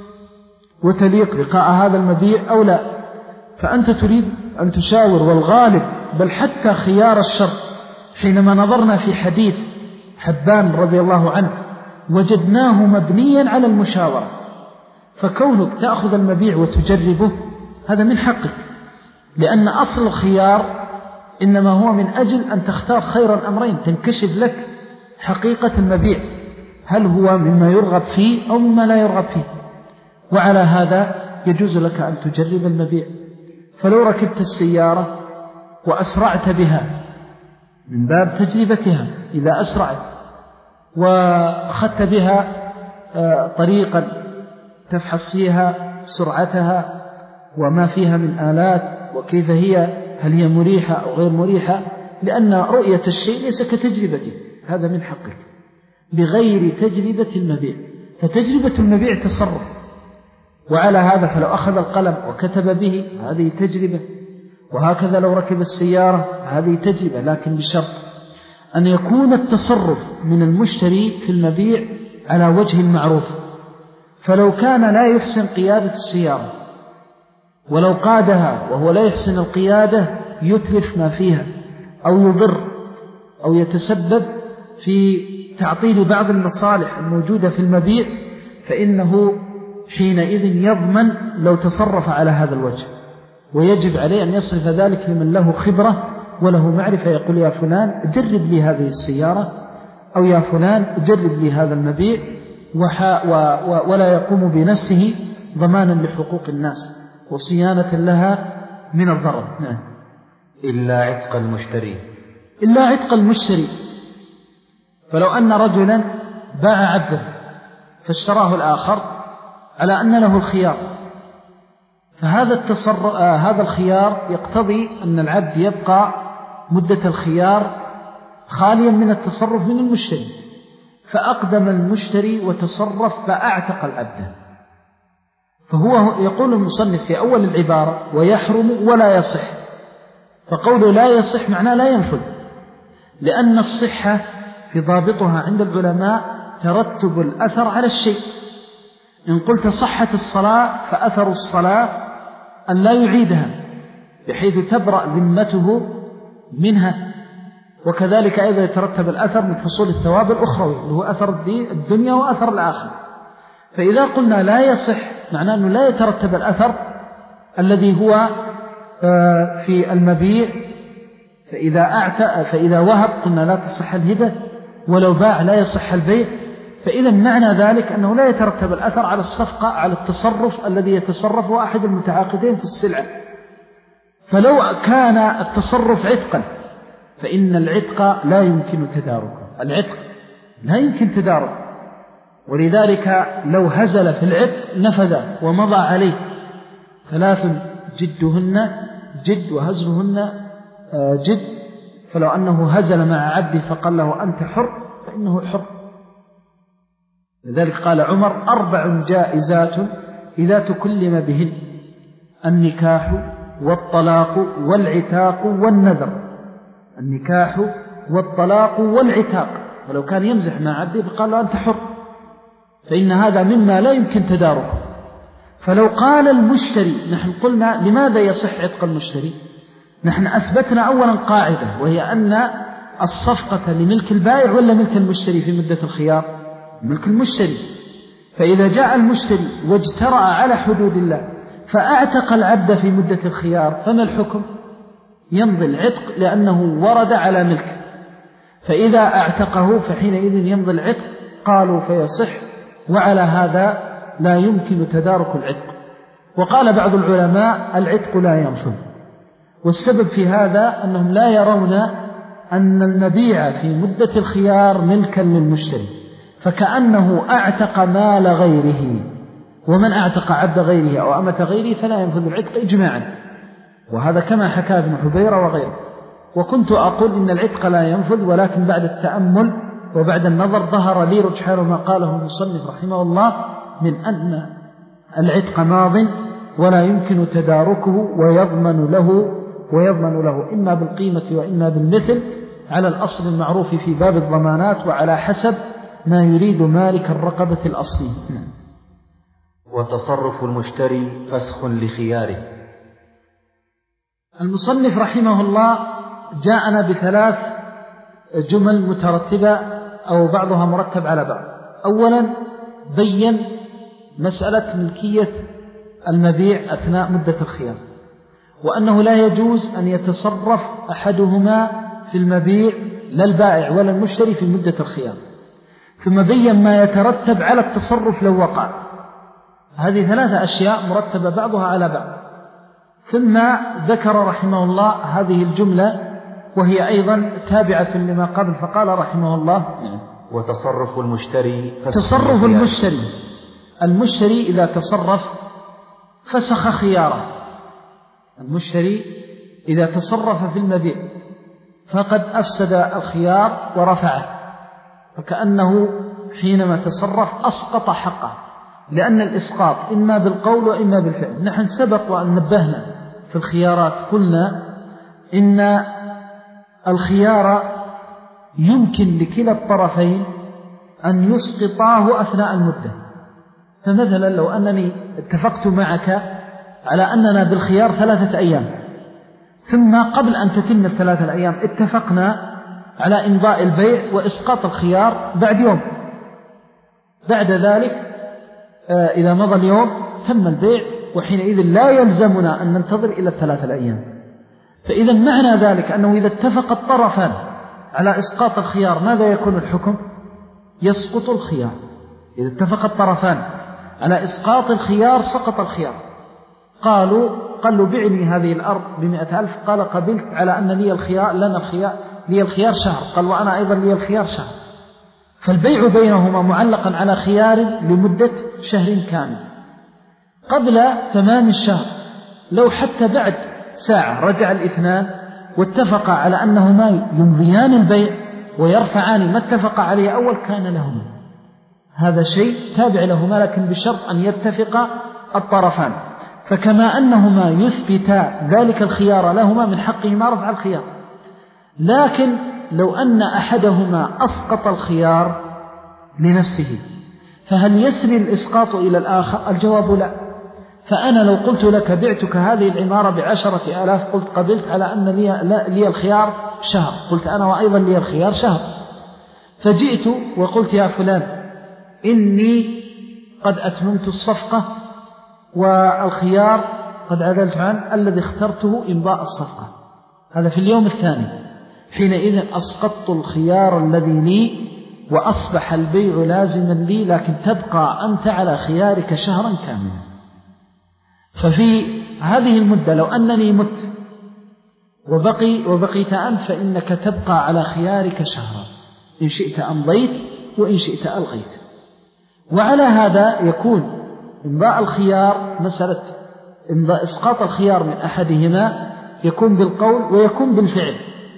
وتليق لقاء هذا المبيع أو لا. فأنت تريد أن تشاور، والغالب بل حتى خيار الشر حينما نظرنا في حديث حبان رضي الله عنه وجدناه مبنيا على المشاورة، فكونك تأخذ المبيع وتجربه هذا من حقك، لأن أصل الخيار إنما هو من أجل أن تختار خير الأمرين، تنكشف لك حقيقة المبيع هل هو مما يرغب فيه أو مما لا يرغب فيه. وعلى هذا يجوز لك أن تجرب المبيع. فلو ركبت السيارة وأسرعت بها من باب تجربتها، إذا أسرعت وأخذت بها طريقا تفحص فيها سرعتها وما فيها من آلات وكيف هي، هل هي مريحة أو غير مريحة، لأن رؤية الشيء ليس كتجربته، هذا من حقك بغير تجربة المبيع. فتجربة المبيع تصرف، وعلى هذا فلو أخذ القلم وكتب به هذه تجربة، وهكذا لو ركب السيارة هذه تجربة، لكن بشرط أن يكون التصرف من المشتري في المبيع على وجه المعروف. فلو كان لا يحسن قيادة السيارة ولو قادها وهو لا يحسن القيادة يتلف ما فيها أو يضر أو يتسبب في تعطيل بعض المصالح الموجودة في المبيع، فإنه حينئذ يضمن لو تصرف على هذا الوجه، ويجب عليه أن يصرف ذلك لمن له خبرة وله معرفة، يقول يا فلان جرب لي هذه السيارة، أو يا فلان جرب لي هذا المبيع، ولا يقوم بنفسه ضمانا لحقوق الناس وصيانة لها من الضرر. نعم. إلا عتق المشتري إلا عتق المشتري. فلو أن رجلا باع عبدا فاشتراه الآخر على أن له الخيار، فهذا التصرف آه هذا الخيار يقتضي أن العبد يبقى مدة الخيار خاليا من التصرف من المشتري، فأقدم المشتري وتصرف فأعتق العبد. فهو يقول المصنف في أول العبارة ويحرم ولا يصح، فقوله لا يصح معناه لا ينفذ، لأن الصحة في ضابطها عند العلماء ترتب الأثر على الشيء. إن قلت صحة الصلاة فأثر الصلاة أن لا يعيدها بحيث تبرأ ذمته منها، وكذلك أيضا يترتب الأثر من حصول الثواب الأخروي اللي هو أثر الدنيا وأثر الآخرة. فإذا قلنا لا يصح معناه أنه لا يترتب الأثر الذي هو في المبيع، فإذا أعتق فإذا وهب قلنا لا تصح الهبة، ولو باع لا يصح البيع. فإذا معنى ذلك أنه لا يترتب الأثر على الصفقة على التصرف الذي يتصرفه أحد المتعاقدين في السلعة. فلو كان التصرف عتقا فإن العتق لا يمكن تداركه، العتق لا يمكن تداركه، ولذلك لو هزل في العتق نفذ ومضى عليه ثلاث جدهن جد وهزلهن جد. فلو أنه هزل مع عبده فقال له أنت حر فإنه حر. لذلك قال عمر أربع جائزات إذا تكلم بهن: النكاح والطلاق والعتاق والنذر. النكاح والطلاق والعتاق. ولو كان يمزح مع عبده فقال له أنت حر، فإن هذا مما لا يمكن تداركه. فلو قال المشتري، نحن قلنا لماذا يصح عتق المشتري؟ نحن أثبتنا أولا قاعدة، وهي أن الصفقة لملك البائع ولا ملك المشتري في مدة الخيار؟ ملك المشتري. فإذا جاء المشتري واجترأ على حدود الله فأعتق العبد في مدة الخيار، فما الحكم؟ يمضي العتق لأنه ورد على ملك. فإذا أعتقه فحينئذ يمضي العتق، قالوا فيصح، وعلى هذا لا يمكن تدارك العتق. وقال بعض العلماء العتق لا ينفذ، والسبب في هذا أنهم لا يرون أن المبيع في مدة الخيار ملكا للمشتري، فكأنه أعتق مال غيره، ومن أعتق عبد غيره أو أمة غيره فلا ينفذ العتق إجماعا، وهذا كما حكى ابن حبيرة وغيره. وكنت أقول إن العتق لا ينفذ، ولكن بعد التأمل وبعد النظر ظهر لي رجحان ما قاله المصنف رحمه الله من أن العتق ماض ولا يمكن تداركه، ويضمن له ويضمن له إما بالقيمة وإما بالمثل على الأصل المعروف في باب الضمانات، وعلى حسب ما يريد مالك الرقبة الأصلي. وتصرف المشتري فسخ لخياره. المصنف رحمه الله جاءنا بثلاث جمل مترتبة أو بعضها مرتب على بعض. أولا بين مسألة ملكية المبيع أثناء مدة الخيار، وأنه لا يجوز أن يتصرف أحدهما في المبيع لا البائع ولا المشتري في مدة الخيار. ثم بين ما يترتب على التصرف لو وقع، هذه ثلاثة أشياء مرتبة بعضها على بعض. ثم ذكر رحمه الله هذه الجملة وهي أيضا تابعة لما قبل، فقال رحمه الله: وتصرف المشتري تصرف المشتري المشتري إذا تصرف فسخ خياره. المشتري إذا تصرف في المبيع فقد أفسد الخيار ورفعه، فكأنه حينما تصرف أسقط حقه، لأن الإسقاط إما بالقول وإما بالفعل. نحن سبق وأن نبهنا في الخيارات قلنا إن الخيار يمكن لكلا الطرفين أن يسقطاه أثناء المدة. فمثلا لو أنني اتفقت معك على أننا بالخيار ثلاثة أيام، ثم قبل أن تتم الثلاثة الأيام اتفقنا على إمضاء البيع وإسقاط الخيار بعد يوم، بعد ذلك إذا مضى اليوم تم البيع، وحينئذ لا يلزمنا أن ننتظر إلى الثلاثة الأيام. فإذا معنى ذلك أنه إذا اتفق الطرفان على إسقاط الخيار ماذا يكون الحكم؟ يسقط الخيار. إذا اتفق الطرفان على إسقاط الخيار سقط الخيار. قالوا قال له بعني هذه الأرض بمئة ألف، قال قبلت على أن لي الخيار لنا الخيار لي الخيار شهر، قال وأنا أيضا لي الخيار شهر. فالبيع بينهما معلقا على خيار لمدة شهر كامل. قبل تمام الشهر لو حتى بعد ساعة رجع الاثنان واتفقا على أنهما يمضيان البيع ويرفعان ما اتفق عليه أول كان لهما هذا شيء تابع لهما، لكن بشرط أن يتفق الطرفان. فكما أنهما يثبتا ذلك الخيار لهما من حقهما رفع الخيار. لكن لو أن أحدهما أسقط الخيار لنفسه فهل يسري الإسقاط إلى الآخر؟ الجواب لا. فأنا لو قلت لك بعتك هذه العمارة بعشرة آلاف، قلت قبلت على أن لي, لي الخيار شهر، قلت أنا وأيضا لي الخيار شهر. فجئت وقلت يا فلان إني قد أتممت الصفقة والخيار قد عدلت عن الذي اخترته إمضاء الصفقة، هذا في اليوم الثاني. حينئذ أسقطت الخيار الذي لي وأصبح البيع لازما لي، لكن تبقى أنت على خيارك شهرا كاملا. ففي هذه المدة لو أنني مت وبقي وبقيت أنت فإنك تبقى على خيارك شهرا، إن شئت أمضيت وإن شئت ألغيت. وعلى هذا يكون إمضاء الخيار مسألة إمضاء إسقاط الخيار من أحدهما يكون بالقول ويكون بالفعل.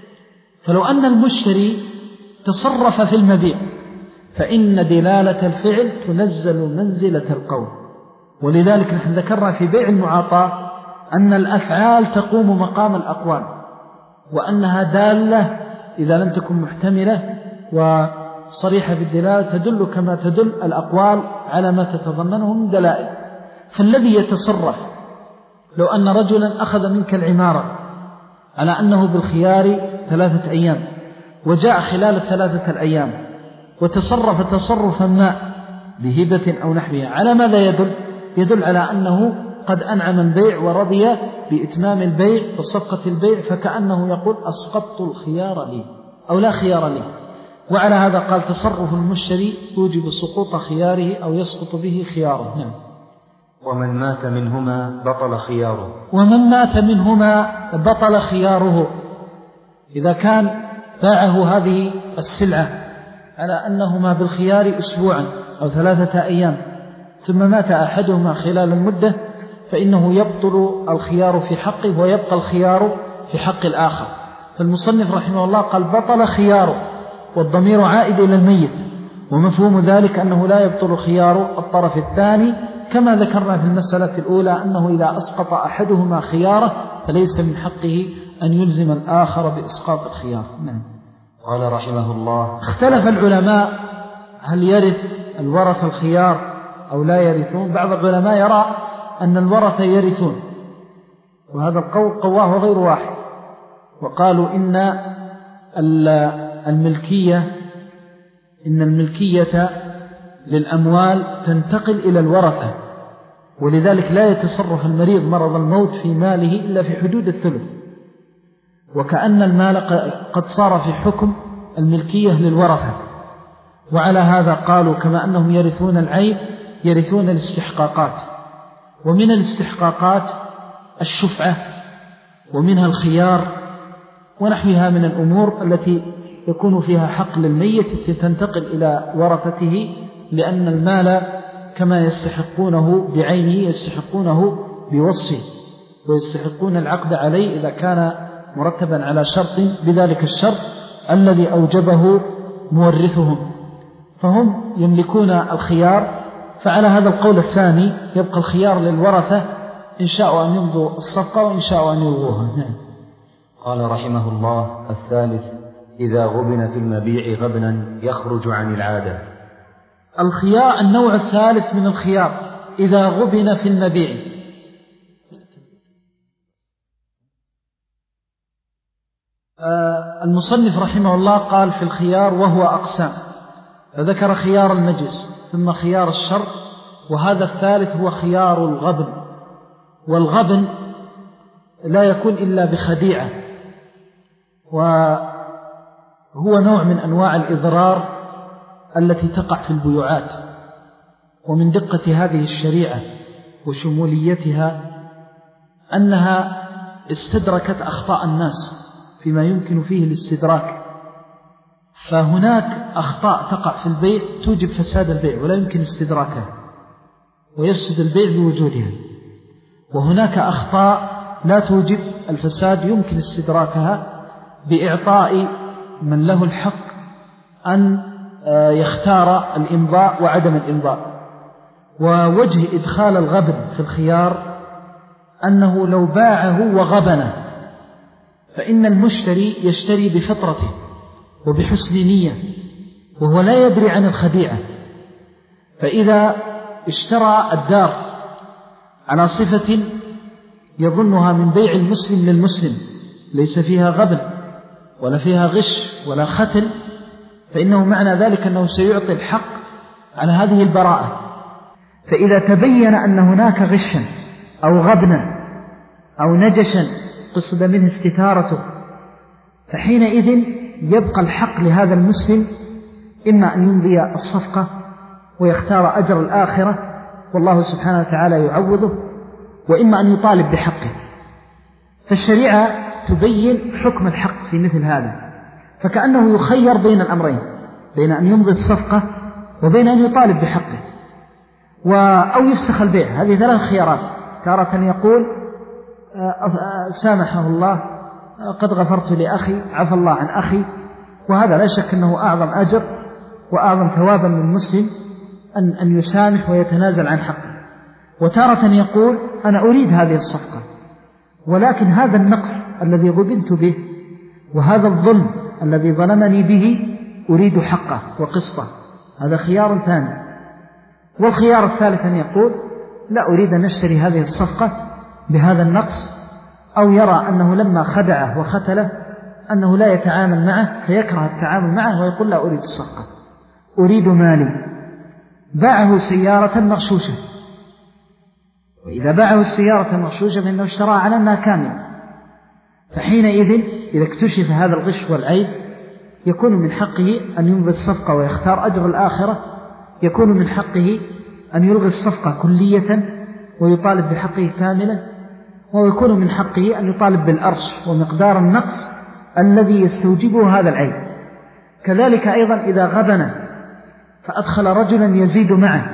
فلو أن المشتري تصرف في المبيع فإن دلالة الفعل تنزل منزلة القول. ولذلك نحن ذكرنا في بيع المعاطاة أن الأفعال تقوم مقام الأقوال، وأنها دالة إذا لم تكن محتملة وصريحة بالدلالة تدل كما تدل الأقوال على ما تتضمنه من دلائل. فالذي يتصرف لو أن رجلا أخذ منك العمارة على أنه بالخيار ثلاثة أيام وجاء خلال الثلاثة الأيام وتصرف تصرفا ما بهبة أو نحوها، على ماذا يدل؟ يدل على أنه قد أنعم البيع ورضي بإتمام البيع وصفقة البيع، فكأنه يقول أسقطت الخيار لي أو لا خيار لي. وعلى هذا قال تصرف المشتري يوجب سقوط خياره أو يسقط به خياره. نعم. ومن مات منهما بطل خياره. ومن مات منهما بطل خياره. إذا كان باعه هذه السلعة على أنهما بالخيار أسبوعا أو ثلاثة أيام ثم مات أحدهما خلال المدة فإنه يبطل الخيار في حقه ويبقى الخيار في حق الآخر. فالمصنف رحمه الله قال بطل خياره، والضمير عائد إلى الميت، ومفهوم ذلك أنه لا يبطل خيار الطرف الثاني، كما ذكرنا في المسألة الأولى أنه إذا أسقط أحدهما خياره فليس من حقه أن يلزم الآخر بإسقاط الخيار. نعم. قال رحمه الله اختلف العلماء هل يرث الورث الخيار أو لا يرثون. بعض العلماء يرى أن الورث يرثون، وهذا القول قواه غير واحد، وقالوا إن الملكية إن الملكية للأموال تنتقل إلى الورثة، ولذلك لا يتصرف المريض مرض الموت في ماله إلا في حدود الثلث، وكأن المال قد صار في حكم الملكية للورثة. وعلى هذا قالوا كما أنهم يرثون العيب يرثون الاستحقاقات، ومن الاستحقاقات الشفعة، ومنها الخيار ونحوها من الأمور التي يكون فيها حق للميت تنتقل إلى ورثته، لأن المال كما يستحقونه بعينه يستحقونه بوصفه، ويستحقون العقد عليه إذا كان مرتبا على شرط بذلك الشرط الذي أوجبه مورثهم، فهم يملكون الخيار. فعلى هذا القول الثاني يبقى الخيار للورثة إن شاءوا أن يمضوا الصفقة وإن شاءوا أن يلغوها. قال رحمه الله: الثالث إذا غبن في المبيع غبنا يخرج عن العادة. الخيار النوع الثالث من الخيار إذا غبن في المبيع. آه المصنف رحمه الله قال في الخيار وهو أقسام، فذكر خيار المجلس ثم خيار الشرط، وهذا الثالث هو خيار الغبن. والغبن لا يكون إلا بخديعة، وهو نوع من أنواع الإضرار التي تقع في البيوعات. ومن دقة هذه الشريعة وشموليتها أنها استدركت أخطاء الناس فيما يمكن فيه الاستدراك، فهناك أخطاء تقع في البيع توجب فساد البيع ولا يمكن استدراكها ويفسد البيع بوجودها، وهناك أخطاء لا توجب الفساد يمكن استدراكها بإعطاء من له الحق أن يختار الإمضاء وعدم الإمضاء. ووجه إدخال الغبن في الخيار أنه لو باعه وغبنه فإن المشتري يشتري بفطرته وبحسن نية وهو لا يدري عن الخديعة، فإذا اشترى الدار على صفة يظنها من بيع المسلم للمسلم ليس فيها غبن ولا فيها غش ولا ختل، فإنه معنى ذلك أنه سيعطي الحق على هذه البراءة. فإذا تبين أن هناك غشا أو غبنا أو نجشا قصد منه استثارته، فحينئذ يبقى الحق لهذا المسلم إما أن يمضي الصفقة ويختار أجر الآخرة والله سبحانه وتعالى يعوضه، وإما أن يطالب بحقه. فالشريعة تبين حكم الحق في مثل هذا، فكأنه يخير بين الأمرين، بين أن يمضي الصفقة وبين أن يطالب بحقه أو يفسخ البيع. هذه ثلاث خيارات. تارة يقول سامحه الله قد غفرت لأخي عفى الله عن أخي، وهذا لا شك أنه أعظم أجر وأعظم ثوابا من مسلم أن, أن يسامح ويتنازل عن حقه. وتارة يقول أنا أريد هذه الصفقة ولكن هذا النقص الذي غبنت به وهذا الظلم الذي ظلمني به أريد حقه وقسطه. هذا خيار ثاني. والخيار الثالث أن يقول لا أريد أن أشتري هذه الصفقة بهذا النقص، أو يرى أنه لما خدعه وختله أنه لا يتعامل معه فيكره التعامل معه ويقول لا أريد الصفقة، أريد مالي. باعه سيارة مغشوشة، وإذا باعه السيارة المغشوشة فإنه اشتراها على أنها كاملة، فحينئذ إذا اكتشف هذا الغش والعيب يكون من حقه أن يمضي الصفقة ويختار أجر الآخرة، يكون من حقه أن يلغي الصفقة كلية ويطالب بحقه كاملا، ويكون من حقه أن يطالب بالأرش ومقدار النقص الذي يستوجبه هذا العيب. كذلك أيضا إذا غبن فأدخل رجلا يزيد معه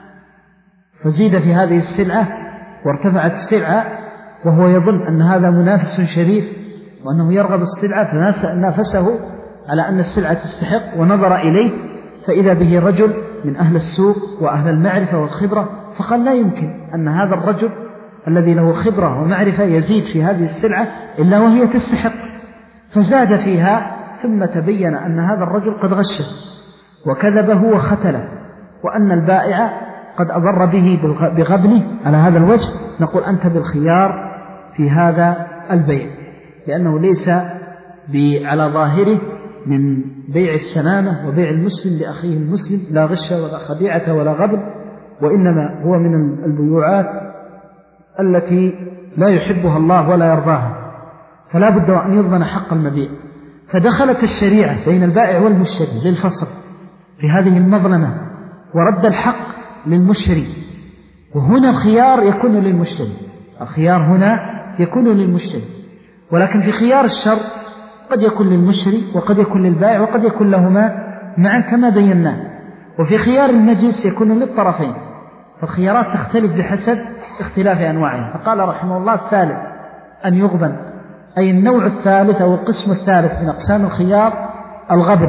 فزيد في هذه السلعة وارتفعت السلعة وهو يظن أن هذا منافس شريف وأنه يرغب السلعة فنافسه على أن السلعة تستحق ونظر إليه فإذا به رجل من أهل السوق وأهل المعرفة والخبرة، فقال لا يمكن أن هذا الرجل الذي له خبرة ومعرفة يزيد في هذه السلعة إلا وهي تستحق، فزاد فيها ثم تبين أن هذا الرجل قد غشه وكذبه وختله وأن البائع قد أضر به بغبنه على هذا الوجه، نقول أنت بالخيار في هذا البيع، لأنه ليس على ظاهره من بيع السلامة وبيع المسلم لأخيه المسلم، لا غش ولا خديعة ولا غبن، وإنما هو من البيوعات التي لا يحبها الله ولا يرضاها، فلا بد أن يضمن حق المبيع. فدخلت الشريعة بين البائع والمشتري للفصل في هذه المظلمة ورد الحق للمشتري، وهنا الخيار يكون للمشتري، الخيار هنا يكون للمشتري، ولكن في خيار الشر قد يكون للمشتري وقد يكون للبائع وقد يكون لهما معا كما بيناه. وفي خيار المجلس يكون للطرفين، فالخيارات تختلف بحسب اختلاف أنواعها. فقال رحمه الله الثالث أن يغبن، أي النوع الثالث أو القسم الثالث من أقسام الخيار الغبن.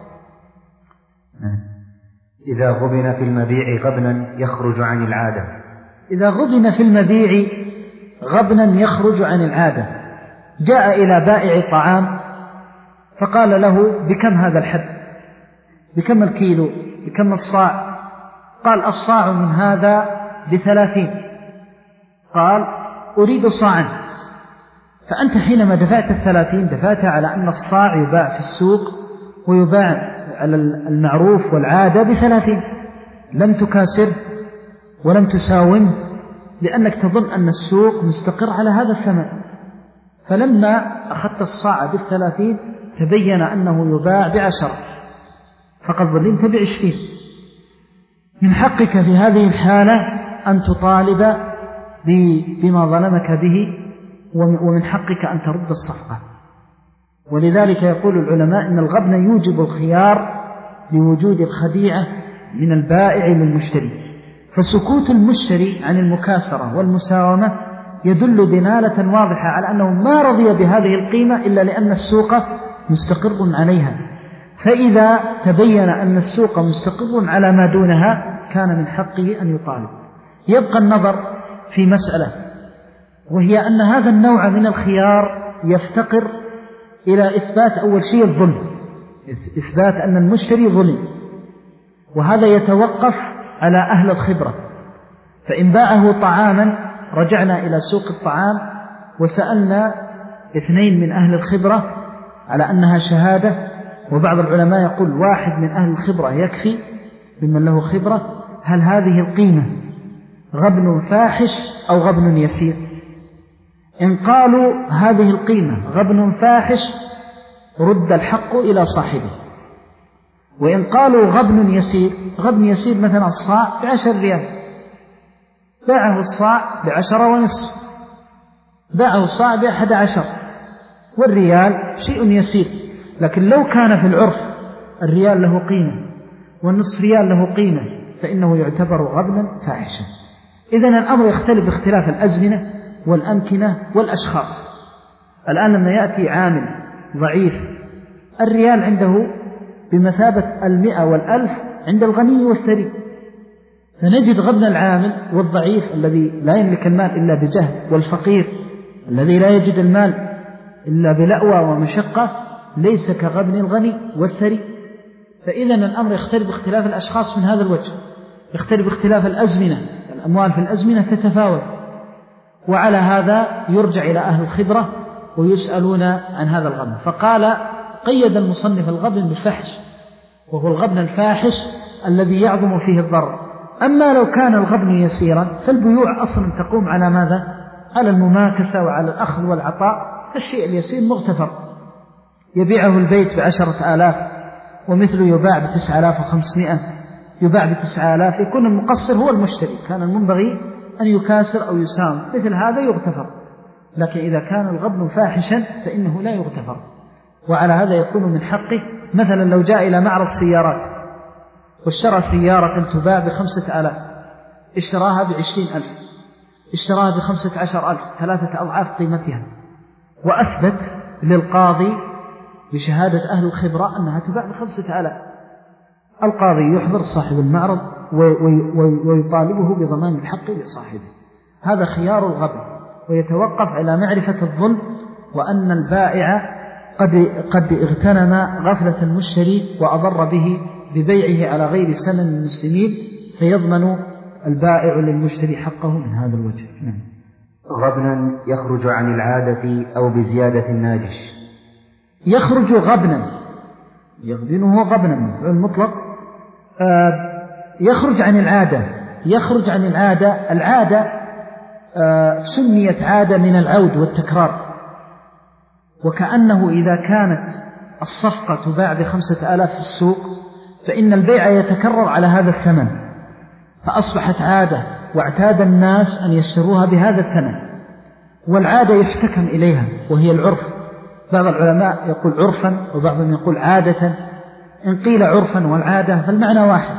إذا غبن في المبيع غبنا يخرج عن العادة. إذا غبن في المبيع غبنا يخرج عن العادة، جاء إلى بائع طعام فقال له بكم هذا الحب، بكم الكيلو، بكم الصاع؟ قال الصاع من هذا بثلاثين. قال أريد صاعا. فأنت حينما دفعت الثلاثين دفعتها على أن الصاع يباع في السوق ويباع على المعروف والعادة بثلاثين، لم تكاسر ولم تساوم، لأنك تظن أن السوق مستقر على هذا الثمن. فلما أخذت الصاع بالثلاثين تبين أنه يباع بعشر، فقد ظلمت بعشرين. من حقك في هذه الحالة أن تطالب بما ظلمك به، ومن حقك أن ترد الصفقة. ولذلك يقول العلماء إن الغبن يوجب الخيار لوجود الخديعة من البائع للمشتري، فسكوت المشتري عن المكاسرة والمساومة يدل دلالة واضحة على أنه ما رضي بهذه القيمة إلا لأن السوق مستقر عليها. فإذا تبين أن السوق مستقر على ما دونها كان من حقه أن يطالب. يبقى النظر في مسألة، وهي أن هذا النوع من الخيار يفتقر إلى إثبات أول شيء الظلم، إثبات أن المشتري ظلم، وهذا يتوقف على أهل الخبرة. فإن باعه طعاما رجعنا إلى سوق الطعام وسألنا اثنين من أهل الخبرة على أنها شهادة، وبعض العلماء يقول واحد من أهل الخبرة يكفي ممن له خبرة، هل هذه القيمة غبن فاحش أو غبن يسير؟ إن قالوا هذه القيمة غبن فاحش رد الحق إلى صاحبه، وإن قالوا غبن يسير، غبن يسير مثلا الصاع بعشر ريال، باعه الصاع بعشرة ونصف، باعه الصاع بأحد عشر، والريال شيء يسير. لكن لو كان في العرف الريال له قيمة والنصف ريال له قيمة فإنه يعتبر غبنا فاحشا. إذن الأمر يختلف باختلاف الأزمنة والأمكنة والأشخاص. الآن لما يأتي عامل ضعيف الريال عنده بمثابة المئة والألف عند الغني والثري، فنجد غبن العامل والضعيف الذي لا يملك المال إلا بجهد، والفقير الذي لا يجد المال إلا بلأوى ومشقة ليس كغبن الغني والثري. فإذا الأمر يختلف باختلاف الأشخاص من هذا الوجه، يختلف باختلاف الأزمنة، الأموال في الأزمنة تتفاوت، وعلى هذا يرجع إلى أهل الخبرة ويسألون عن هذا الغبن. فقال قيد المصنف الغبن بالفحش، وهو الغبن الفاحش الذي يعظم فيه الضرر. أما لو كان الغبن يسيرا فالبيوع أصلا تقوم على ماذا؟ على المماكسة وعلى الأخذ والعطاء، فالشيء اليسير مغتفر، يبيعه البيت بعشرة آلاف ومثله يباع بتسعة آلاف وخمسمائة، يباع بتسعة آلاف، يكون المقصر هو المشتري، كان المنبغي أن يكاسر أو يساوم، مثل هذا يغتفر. لكن إذا كان الغبن فاحشا فإنه لا يغتفر، وعلى هذا يكون من حقه. مثلا لو جاء إلى معرض سيارات واشترى سيارة تباع بخمسة آلاف، اشتراها بعشرين ألف، اشتراها بخمسة عشر ألف، ثلاثة أضعاف قيمتها، وأثبت للقاضي بشهادة أهل الخبرة أنها تباع بخمسة آلاف، القاضي يحضر صاحب المعرض ويطالبه بضمان الحق لصاحبه. هذا خيار الغبن، ويتوقف على معرفة الظلم، وأن البائع قد, قد اغتنم غفلة المشتري وأضر به ببيعه على غير سنن المسلمين، فيضمن البائع للمشتري حقه من هذا الوجه. غبنا يخرج عن العادة أو بزيادة الناجش. يخرج غبنا، يغبنه غبنا المطلق، آه يخرج عن العادة. يخرج عن العادة، العادة آه سميت عادة من العود والتكرار، وكأنه إذا كانت الصفقة تباع بخمسة آلاف في السوق فإن البيع يتكرر على هذا الثمن، فأصبحت عادة واعتاد الناس أن يشتروها بهذا الثمن، والعادة يحتكم إليها وهي العرف. بعض العلماء يقول عرفا وبعضهم يقول عادة. إن قيل عرفا والعادة فالمعنى واحد.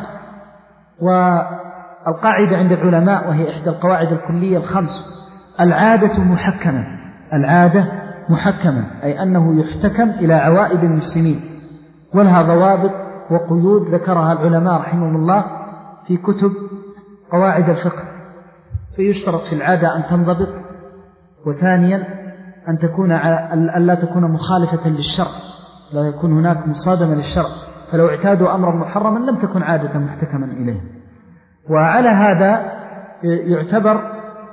والقاعدة عند العلماء وهي إحدى القواعد الكلية الخمس: العادة محكمة. العادة محكمة أي أنه يحتكم إلى عوائد المسلمين، ولها ضوابط وقيود ذكرها العلماء رحمهم الله في كتب قواعد الفقه. فيشترط في العادة أن تنضبط، وثانيا أن تكون ألا تكون مخالفة للشرع، لا يكون هناك مصادمة للشرع، فلو اعتادوا أمرا محرما لم تكن عادة محتكما إليه. وعلى هذا يعتبر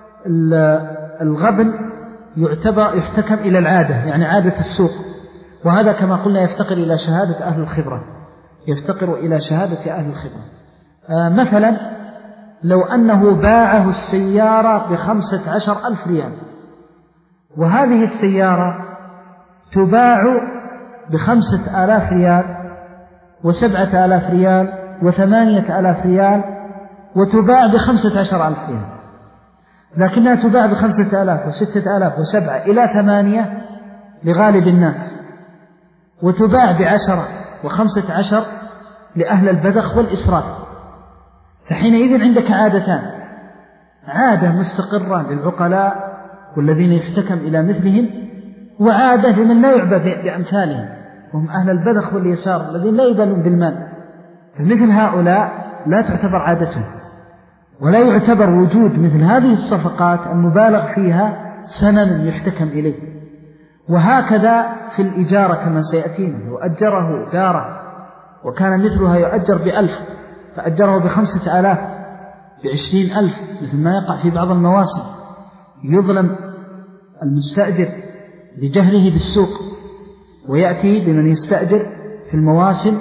الغبن يعتبر يحتكم إلى العادة، يعني عادة السوق، وهذا كما قلنا يفتقر إلى شهادة أهل الخبرة، يفتقر إلى شهادة أهل الخبرة. آه مثلا لو أنه باعه السيارة بخمسة عشر ألف ريال، وهذه السيارة تباع بخمسة آلاف ريال وسبعة آلاف ريال وثمانية آلاف ريال، وتباع بخمسة عشر ألف ريال، لكنها تباع بخمسة آلاف وستة آلاف وسبعة إلى ثمانية لغالب الناس، وتباع بعشرة وخمسة عشر لأهل البذخ والإسراف. فحينئذ عندك عادتان: عادة مستقرة للعقلاء والذين يحتكم إلى مثلهم، وعادة لمن لا يعبى بأمثالهم وهم أهل البذخ واليسار الذين لا يبالون بالمال. فمثل هؤلاء لا تعتبر عادتهم، ولا يعتبر وجود مثل هذه الصفقات المبالغ فيها سنن يحتكم إليه. وهكذا في الإجارة كما سيأتينا: لو أجره داره وكان مثلها يؤجر بألف فأجره بخمسة آلاف بعشرين ألف، مثل ما يقع في بعض المواسم، يظلم المستأجر لجهله بالسوق، ويأتي بمن يستأجر في المواسم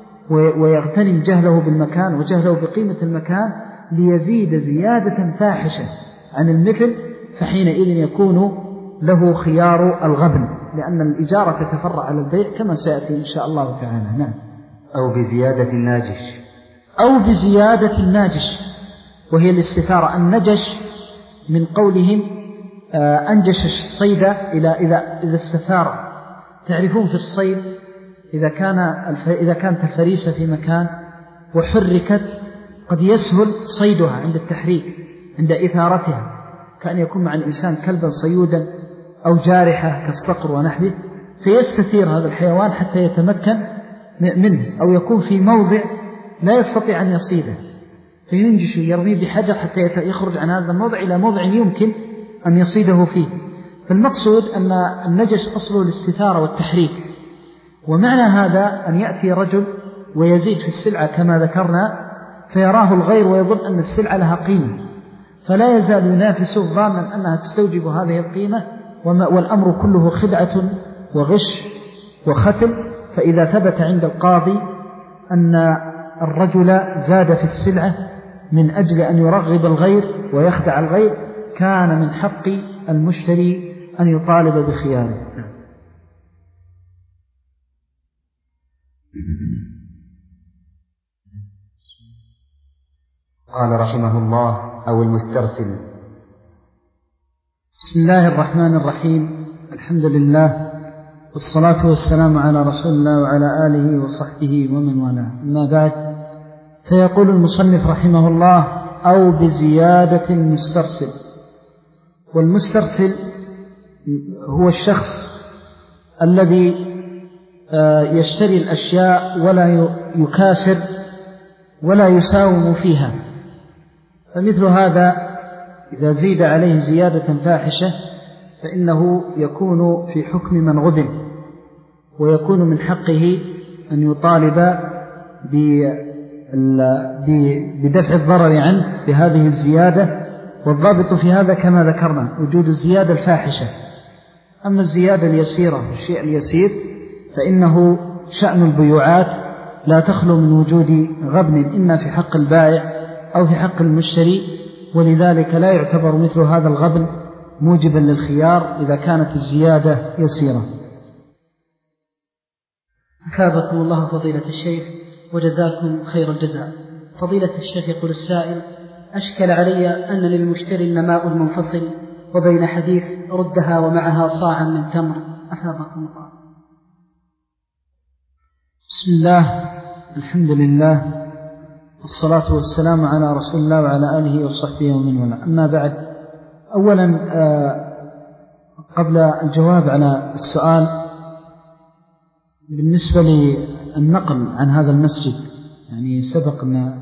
ويغتنم جهله بالمكان وجهله بقيمة المكان ليزيد زيادة فاحشة عن المثل، فحينئذ يكون له خيار الغبن، لأن الإجارة تتفرع على البيع كما سيأتي إن شاء الله تعالى. نعم. أو بزيادة الناجش أو بزيادة الناجش، وهي الاستثارة. النجش من قولهم أنجش الصيد إلى إذا إذا استثار. تعرفون في الصيد إذا كان إذا كانت الفريسة في مكان وحركت قد يسهل صيدها عند التحريك، عند إثارتها، كأن يكون مع الإنسان كلبا صيودا أو جارحة كالصقر ونحوه، فيستثير هذا الحيوان حتى يتمكن منه، أو يكون في موضع لا يستطيع أن يصيده فينجش يرميه بحجر حتى يخرج عن هذا الموضع إلى موضع يمكن أن يصيده فيه. فالمقصود أن النجش أصله الاستثارة والتحريك. ومعنى هذا أن يأتي رجل ويزيد في السلعة كما ذكرنا، فيراه الغير ويظن أن السلعة لها قيمة، فلا يزال ينافسه ظانا أنها تستوجب هذه القيمة، والأمر كله خدعة وغش وختل. فإذا ثبت عند القاضي أن الرجل زاد في السلعة من أجل أن يرغب الغير ويخدع الغير، كان من حق المشتري أن يطالب بخيانه. قال رحمه الله: أو المسترسل. بسم الله الرحمن الرحيم. الحمد لله والصلاة والسلام على رسول الله وعلى آله وصحبه ومن والاه، أما بعد، فيقول المصنف رحمه الله: أو بزيادة المسترسل. والمسترسل هو الشخص الذي يشتري الأشياء ولا يكاسر ولا يساوم فيها، فمثل هذا إذا زيد عليه زيادة فاحشة فإنه يكون في حكم من غبن، ويكون من حقه أن يطالب بدفع الضرر عنه بهذه الزيادة. والضابط في هذا كما ذكرنا وجود الزيادة الفاحشة. أما الزيادة اليسيرة، الشيء اليسير، فإنه شأن البيوعات لا تخلو من وجود غبن، إما في حق البائع أو في حق المشتري، ولذلك لا يعتبر مثل هذا الغبن موجبا للخيار إذا كانت الزيادة يسيرة. أثابكم الله فضيلة الشيخ وجزاكم خير الجزاء. فضيلة الشيخ، يقول السائل: أشكل علي أن للمشتري النماء المنفصل وبين حديث ردها ومعها صاعا من تمر، أثابكم الله. بسم الله، الحمد لله، والصلاة والسلام على رسول الله وعلى آله وصحبه ومن والاه. أما بعد، أولا قبل الجواب على السؤال بالنسبة للنقل عن هذا المسجد، يعني سبق أن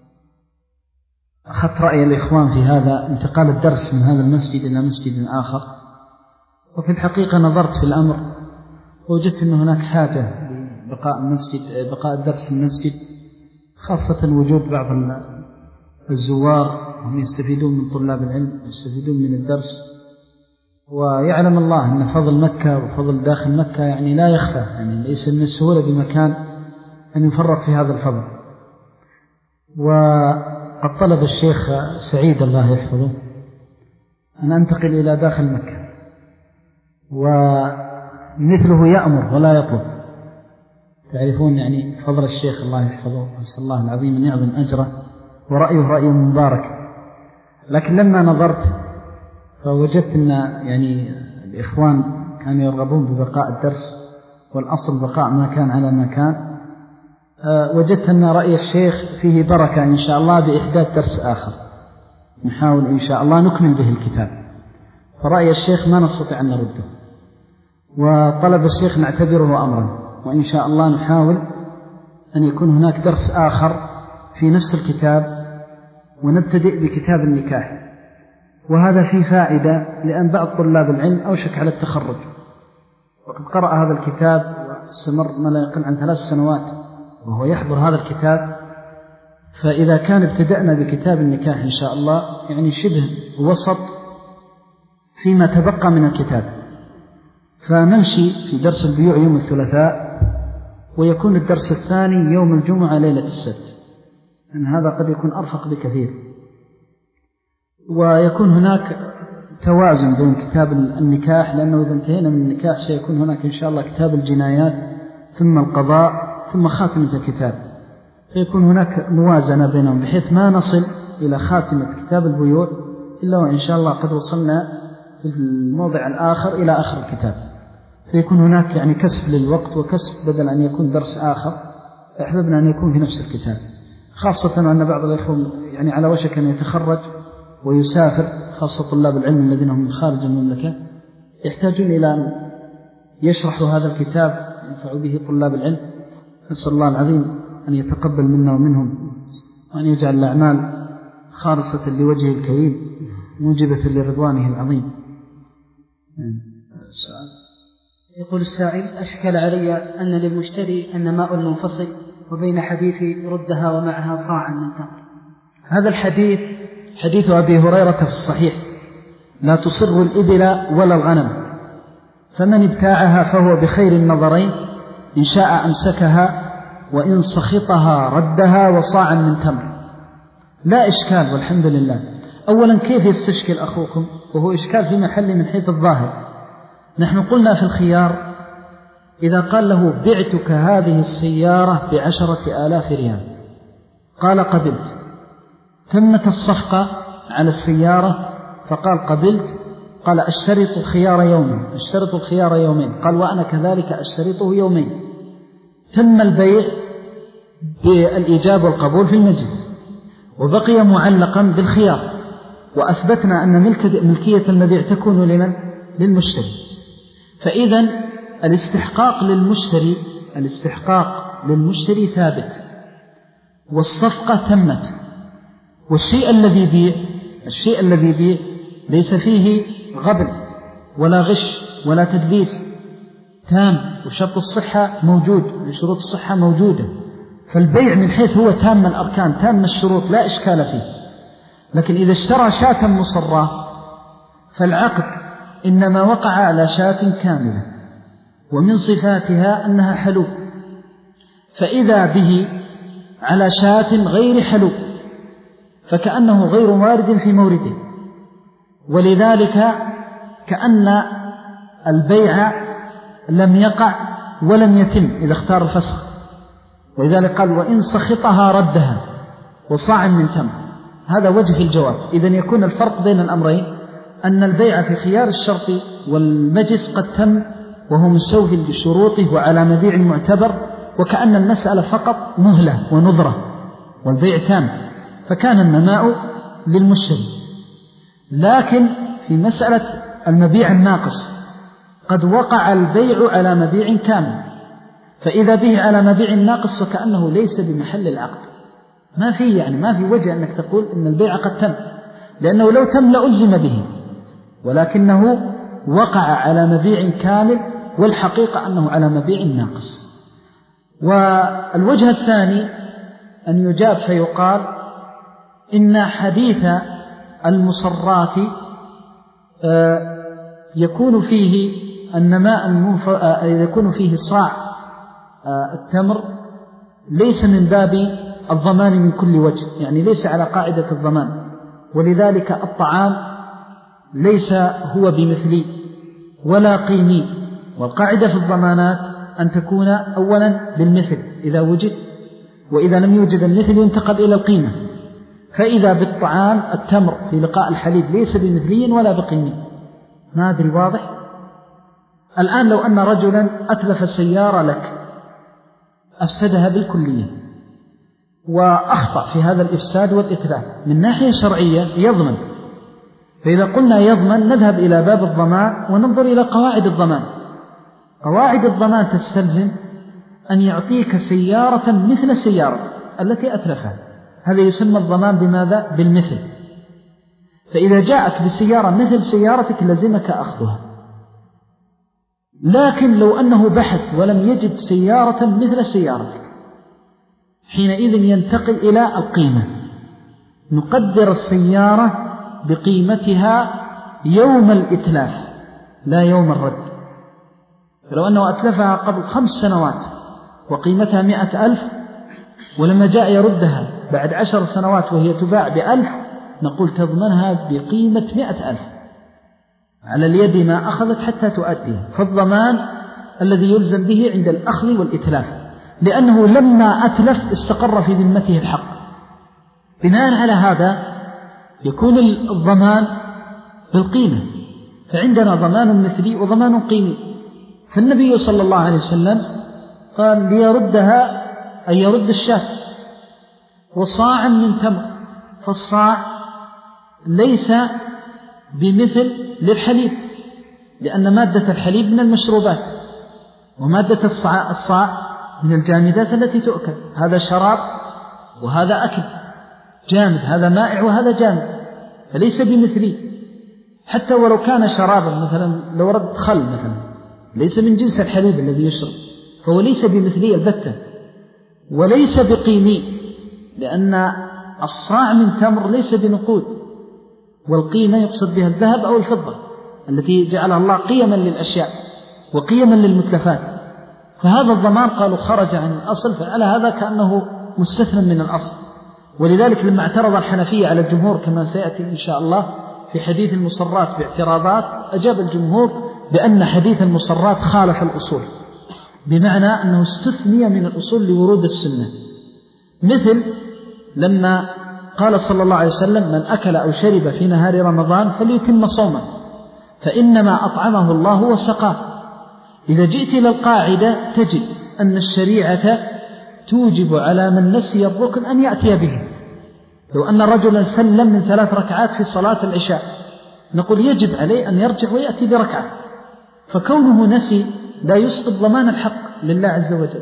أخذت رأي الإخوان في هذا انتقال الدرس من هذا المسجد إلى مسجد آخر، وفي الحقيقة نظرت في الأمر ووجدت أن هناك حاجة لبقاء المسجد بقاء الدرس في المسجد، خاصة وجود بعض الزوار هم يستفيدون من طلاب العلم، يستفيدون من الدرس، ويعلم الله أن فضل مكة وفضل داخل مكة يعني لا يخفى، يعني ليس من السهولة بمكان أن يفرط في هذا الفضل. وقد طلب الشيخ سعيد الله يحفظه أن أنتقل إلى داخل مكة، ومثله يأمر ولا يطلب، تعرفون يعني فضل الشيخ الله يحفظه، نسأل الله العظيم أن يعظم أجره، ورأيه رأي مبارك. لكن لما نظرت فوجدت أن يعني الإخوان كانوا يرغبون ببقاء الدرس، والأصل بقاء ما كان على ما كان. أه وجدت أن رأي الشيخ فيه بركة إن شاء الله بإحداث درس آخر نحاول إن شاء الله نكمل به الكتاب، فرأي الشيخ ما نستطيع أن نرده، وطلب الشيخ نعتبره أمرا، وإن شاء الله نحاول أن يكون هناك درس آخر في نفس الكتاب، ونبتدئ بكتاب النكاح. وهذا فيه فائدة، لأن بعض طلاب العلم أوشك على التخرج، وقد قرأ هذا الكتاب واستمر ما لا يقل عن ثلاث سنوات وهو يحضر هذا الكتاب، فإذا كان ابتدأنا بكتاب النكاح إن شاء الله يعني شبه وسط فيما تبقى من الكتاب، فنمشي في درس البيوع يوم الثلاثاء، ويكون الدرس الثاني يوم الجمعة ليلة السبت، أن هذا قد يكون أرفق بكثير، ويكون هناك توازن بين كتاب النكاح، لأنه إذا انتهينا من النكاح سيكون هناك إن شاء الله كتاب الجنايات ثم القضاء ثم خاتمة الكتاب، فيكون هناك موازنة بينهم بحيث ما نصل إلى خاتمة كتاب البيوع إلا وإن شاء الله قد وصلنا في الموضع الآخر إلى آخر الكتاب، فيكون هناك يعني كسب للوقت وكسب بدل أن يكون درس آخر. أحببنا أن يكون في نفس الكتاب، خاصة أن بعض الإخوة يعني على وشك أن يتخرج ويسافر، خاصة طلاب العلم الذين هم من خارج المملكة، يحتاجون إلى أن يشرحوا هذا الكتاب ينفع به طلاب العلم. نسأل الله العظيم أن يتقبل منا ومنهم، وأن يجعل الأعمال خالصة لوجهه الكريم موجبة لرضوانه العظيم. السؤال يقول السائل: أشكل علي أن للمشتري النماء المنفصل وبين حديث ردها ومعها صاعا من تمر. هذا الحديث حديث أبي هريرة في الصحيح: لا تصر الإبل ولا الغنم، فمن ابتاعها فهو بخير النظرين، إن شاء أمسكها وإن سخطها ردها وصاعا من تمر. لا إشكال والحمد لله. أولا كيف يستشكل أخوكم وهو إشكال في محل من حيث الظاهر؟ نحن قلنا في الخيار إذا قال له بعتك هذه السيارة بعشرة آلاف ريال، قال قبلت، تمت الصفقة على السيارة فقال قبلت، قال أشترط الخيار يوما، أشترط الخيار يومين، قال وأنا كذلك أشترطه يومين، تم البيع بالإيجاب والقبول في المجلس، وبقي معلقا بالخيار، وأثبتنا أن ملكية المبيع تكون لمن؟ للمشتري. فإذا الاستحقاق للمشتري الاستحقاق للمشتري ثابت، والصفقة تمت، والشيء الذي بيع الشيء الذي بيع ليس فيه غبن ولا غش ولا تدليس، تام، وشرط الصحة موجود، وشروط الصحة موجودة، فالبيع من حيث هو تام الأركان تام الشروط لا إشكال فيه. لكن إذا اشترى شاة مصرة فالعقد إنما وقع على شاة كاملة، ومن صفاتها أنها حلوب، فإذا به على شاة غير حلوب فكأنه غير وارد في مورده، ولذلك كأن البيع لم يقع ولم يتم إذا اختار الفسخ. ولذلك قال وإن سخطها ردها وصاع من تمر، هذا وجه الجواب. إذن يكون الفرق بين الأمرين أن البيع في خيار الشرط والمجلس قد تم وهو مستوفي بشروطه وعلى مبيع معتبر، وكأن المسألة فقط مهلة ونظرة والبيع تام، فكان النماء للمشتري. لكن في مسألة المبيع الناقص قد وقع البيع على مبيع كامل، فإذا به على مبيع ناقص فكأنه ليس بمحل العقد، ما في يعني ما في وجه أنك تقول إن البيع قد تم، لأنه لو تم لألزم به، ولكنه وقع على مبيع كامل والحقيقة أنه على مبيع ناقص. والوجه الثاني أن يجاب فيقال إن حديث المصرات يكون فيه النماء المنف... يكون فيه صاع التمر ليس من باب الضمان من كل وجه، يعني ليس على قاعدة الضمان، ولذلك الطعام ليس هو بمثلي ولا قيمي، والقاعدة في الضمانات أن تكون أولا بالمثل إذا وجد، وإذا لم يوجد المثل ينتقل إلى القيمة. فإذا بالطعام التمر في لقاء الحليب ليس بمثلي ولا بقيمي. ما أدري واضح؟ الآن لو أن رجلا أتلف سيارة لك أفسدها بالكلية وأخطأ في هذا الإفساد والإتلاف، من ناحية شرعية يضمن، فإذا قلنا يضمن نذهب إلى باب الضمان وننظر إلى قواعد الضمان. قواعد الضمان تستلزم أن يعطيك سيارة مثل سيارة التي أتلفها، هذا يسمى الضمان بماذا؟ بالمثل. فإذا جاءك بسيارة مثل سيارتك لزمك أخذها. لكن لو أنه بحث ولم يجد سيارة مثل سيارتك، حينئذ ينتقل إلى القيمة، نقدر السيارة بقيمتها يوم الإتلاف لا يوم الرد. فلو أنه أتلفها قبل خمس سنوات وقيمتها مئة ألف، ولما جاء يردها بعد عشر سنوات وهي تباع بألف، نقول تضمنها بقيمة مئة ألف على اليد ما أخذت حتى تؤديها. فالضمان الذي يلزم به عند الأخذ والإتلاف، لأنه لما أتلف استقر في ذمته الحق. بناء على هذا يكون الضمان بالقيمة، فعندنا ضمان مثلي وضمان قيمي. فالنبي صلى الله عليه وسلم قال ليردها أن يرد الشاة وصاعا من تمر، فالصاع ليس بمثل للحليب، لأن مادة الحليب من المشروبات، ومادة الصاع, الصاع من الجامدات التي تؤكل. هذا شراب وهذا أكل جامد، هذا مائع وهذا جامد، فليس بمثلي. حتى ولو كان شرابا مثلا، لو رد خل مثلا ليس من جنس الحليب الذي يشرب، فهو ليس بمثلي البتة وليس بقيمي، لأن الصاع من تمر ليس بنقود، والقيمة يقصد بها الذهب أو الفضة التي جعلها الله قيما للأشياء وقيما للمتلفات. فهذا الضمان قالوا خرج عن الأصل، فعلى هذا كأنه مستثنى من الأصل. ولذلك لما اعترض الحنفية على الجمهور كما سيأتي إن شاء الله في حديث المصرات باعتراضات، أجاب الجمهور بأن حديث المصرات خالف الأصول، بمعنى أنه استثني من الأصول لورود السنة. مثل لما قال صلى الله عليه وسلم من أكل أو شرب في نهار رمضان فليتم صومه فإنما أطعمه الله وسقاه. إذا جئت إلى القاعدة تجد أن الشريعة توجب على من نسي الركن أن يأتي به. لو أن رجلا سلم من ثلاث ركعات في صلاة العشاء نقول يجب عليه أن يرجع ويأتي بركعة، فكونه نسي لا يسقط ضمان الحق لله عز وجل.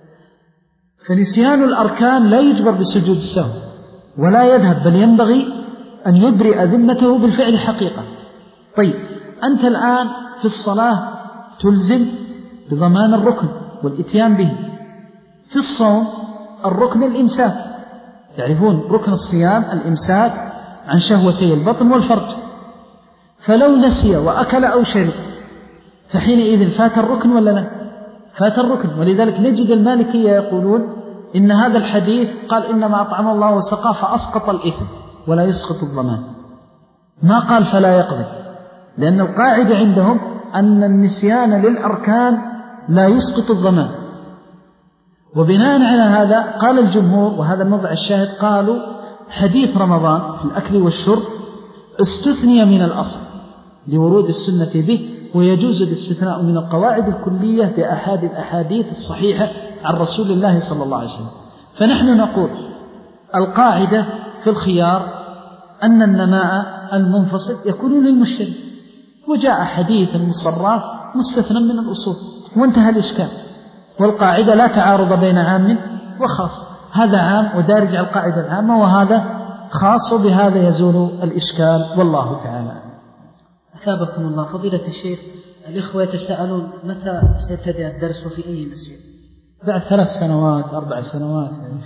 فنسيان الأركان لا يجبر بسجود السهو ولا يذهب، بل ينبغي أن يبرئ ذمته بالفعل حقيقة. طيب أنت الآن في الصلاة تلزم بضمان الركن والإتيان به. في الصوم الركن الإمساك، تعرفون ركن الصيام الإمساك عن شهوتي البطن والفرج، فلو نسي وأكل أو شرب فحينئذ فات الركن ولا لا؟ فات الركن. ولذلك نجد المالكية يقولون إن هذا الحديث قال إنما أطعم الله وسقاه فأسقط الإثم ولا يسقط الضمان، ما قال فلا يقضي، لأن القاعدة عندهم أن النسيان للأركان لا يسقط الضمان. وبناء على هذا قال الجمهور، وهذا موضع الشاهد، قالوا حديث رمضان في الأكل والشرب استثني من الأصل لورود السنة به، ويجوز الاستثناء من القواعد الكلية بأحد الأحاديث الصحيحة عن رسول الله صلى الله عليه وسلم. فنحن نقول القاعدة في الخيار أن النماء المنفصل يكون للمشتري، وجاء حديث المصرات مستثنى من الأصول وانتهى الإشكال. والقاعدة لا تعارض بين عام وخاص، هذا عام ودارج على القاعدة العامة، وهذا خاص، وبهذا يزول الإشكال، والله تعالى. أثابكم الله. فضيلة الشيخ، الإخوة يتساءلون متى سيبتدئ الدرس في أي مسجد؟ بعد ثلاث سنوات أربع سنوات يعني,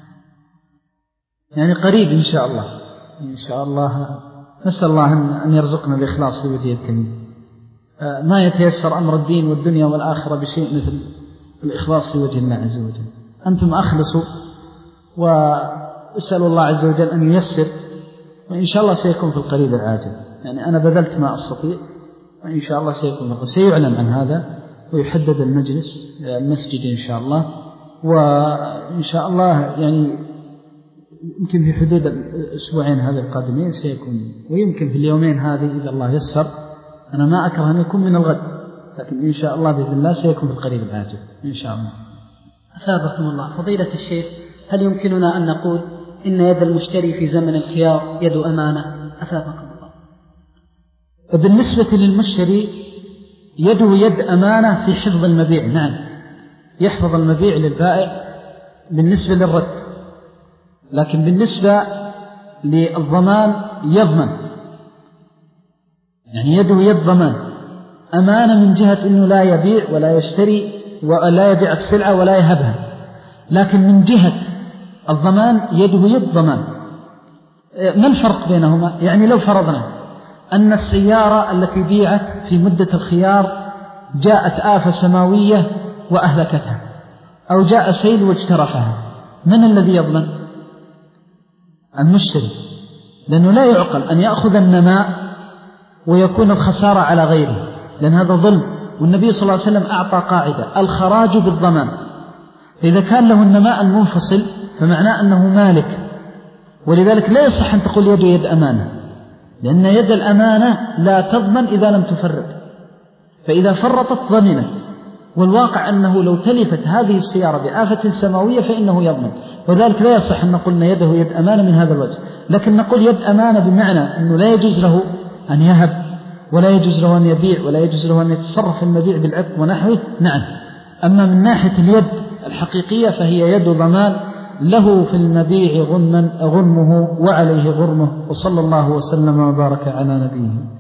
يعني قريب إن شاء الله. إن شاء الله نسأل الله أن يرزقنا الإخلاص في وجه الكريم. ما يتيسر أمر الدين والدنيا والآخرة بشيء مثل الإخلاص في وجه الله عز وجل. أنتم أخلصوا واسألوا الله عز وجل أن ييسر، وإن شاء الله سيكون في القريب العاجل. يعني أنا بذلت ما أستطيع، وإن شاء الله سيكون، سيعلن عن هذا ويحدد المجلس المسجد إن شاء الله. وإن شاء الله يعني يمكن في حدود الأسبوعين هذه القادمين سيكون، ويمكن في اليومين هذه إذا الله يسر. أنا ما أكره أن يكون من الغد، لكن إن شاء الله بإذن الله سيكون في القريب العاجل إن شاء الله. أثابكم الله. فضيلة الشيخ، هل يمكننا أن نقول إن يد المشتري في زمن الخيار يد أمانة؟ أثابكم الله. بالنسبة للمشتري يده يد أمانة في حفظ المبيع، نعم، يحفظ المبيع للبائع بالنسبة للرد، لكن بالنسبة للضمان يضمن، يعني يده يد ضمان، أمانة من جهة أنه لا يبيع ولا يشتري ولا يبيع السلعة ولا يهبها، لكن من جهة الضمان يده يد ضمان. ما الفرق بينهما؟ يعني لو فرضنا أن السيارة التي بيعت في مدة الخيار جاءت آفة سماوية وأهلكتها، أو جاء سيل واجترفها، من الذي يضمن؟ المشتري، لأنه لا يعقل أن يأخذ النماء ويكون الخسارة على غيره، لأن هذا ظلم. والنبي صلى الله عليه وسلم أعطى قاعدة: الخراج بالضمان. فإذا كان له النماء المنفصل فمعناه أنه مالك، ولذلك لا يصح أن تقول يده يد أمانة، لأن يد الأمانة لا تضمن إذا لم تفرط، فإذا فرطت ضمنت. والواقع أنه لو تلفت هذه السيارة بآفة سماوية فإنه يضمن، وذلك لا يصح أن نقول أن يده يد أمانة من هذا الوجه. لكن نقول يد أمانة بمعنى أنه لا يجوز له أن يهب، ولا يجوز له أن يبيع، ولا يجوز له أن يتصرف المبيع بالعقد ونحوه، نعم. أما من ناحية اليد الحقيقية فهي يد ضمان، له في المبيع غنمه وعليه غرمه. وصلى الله وسلم وبارك على نبيه.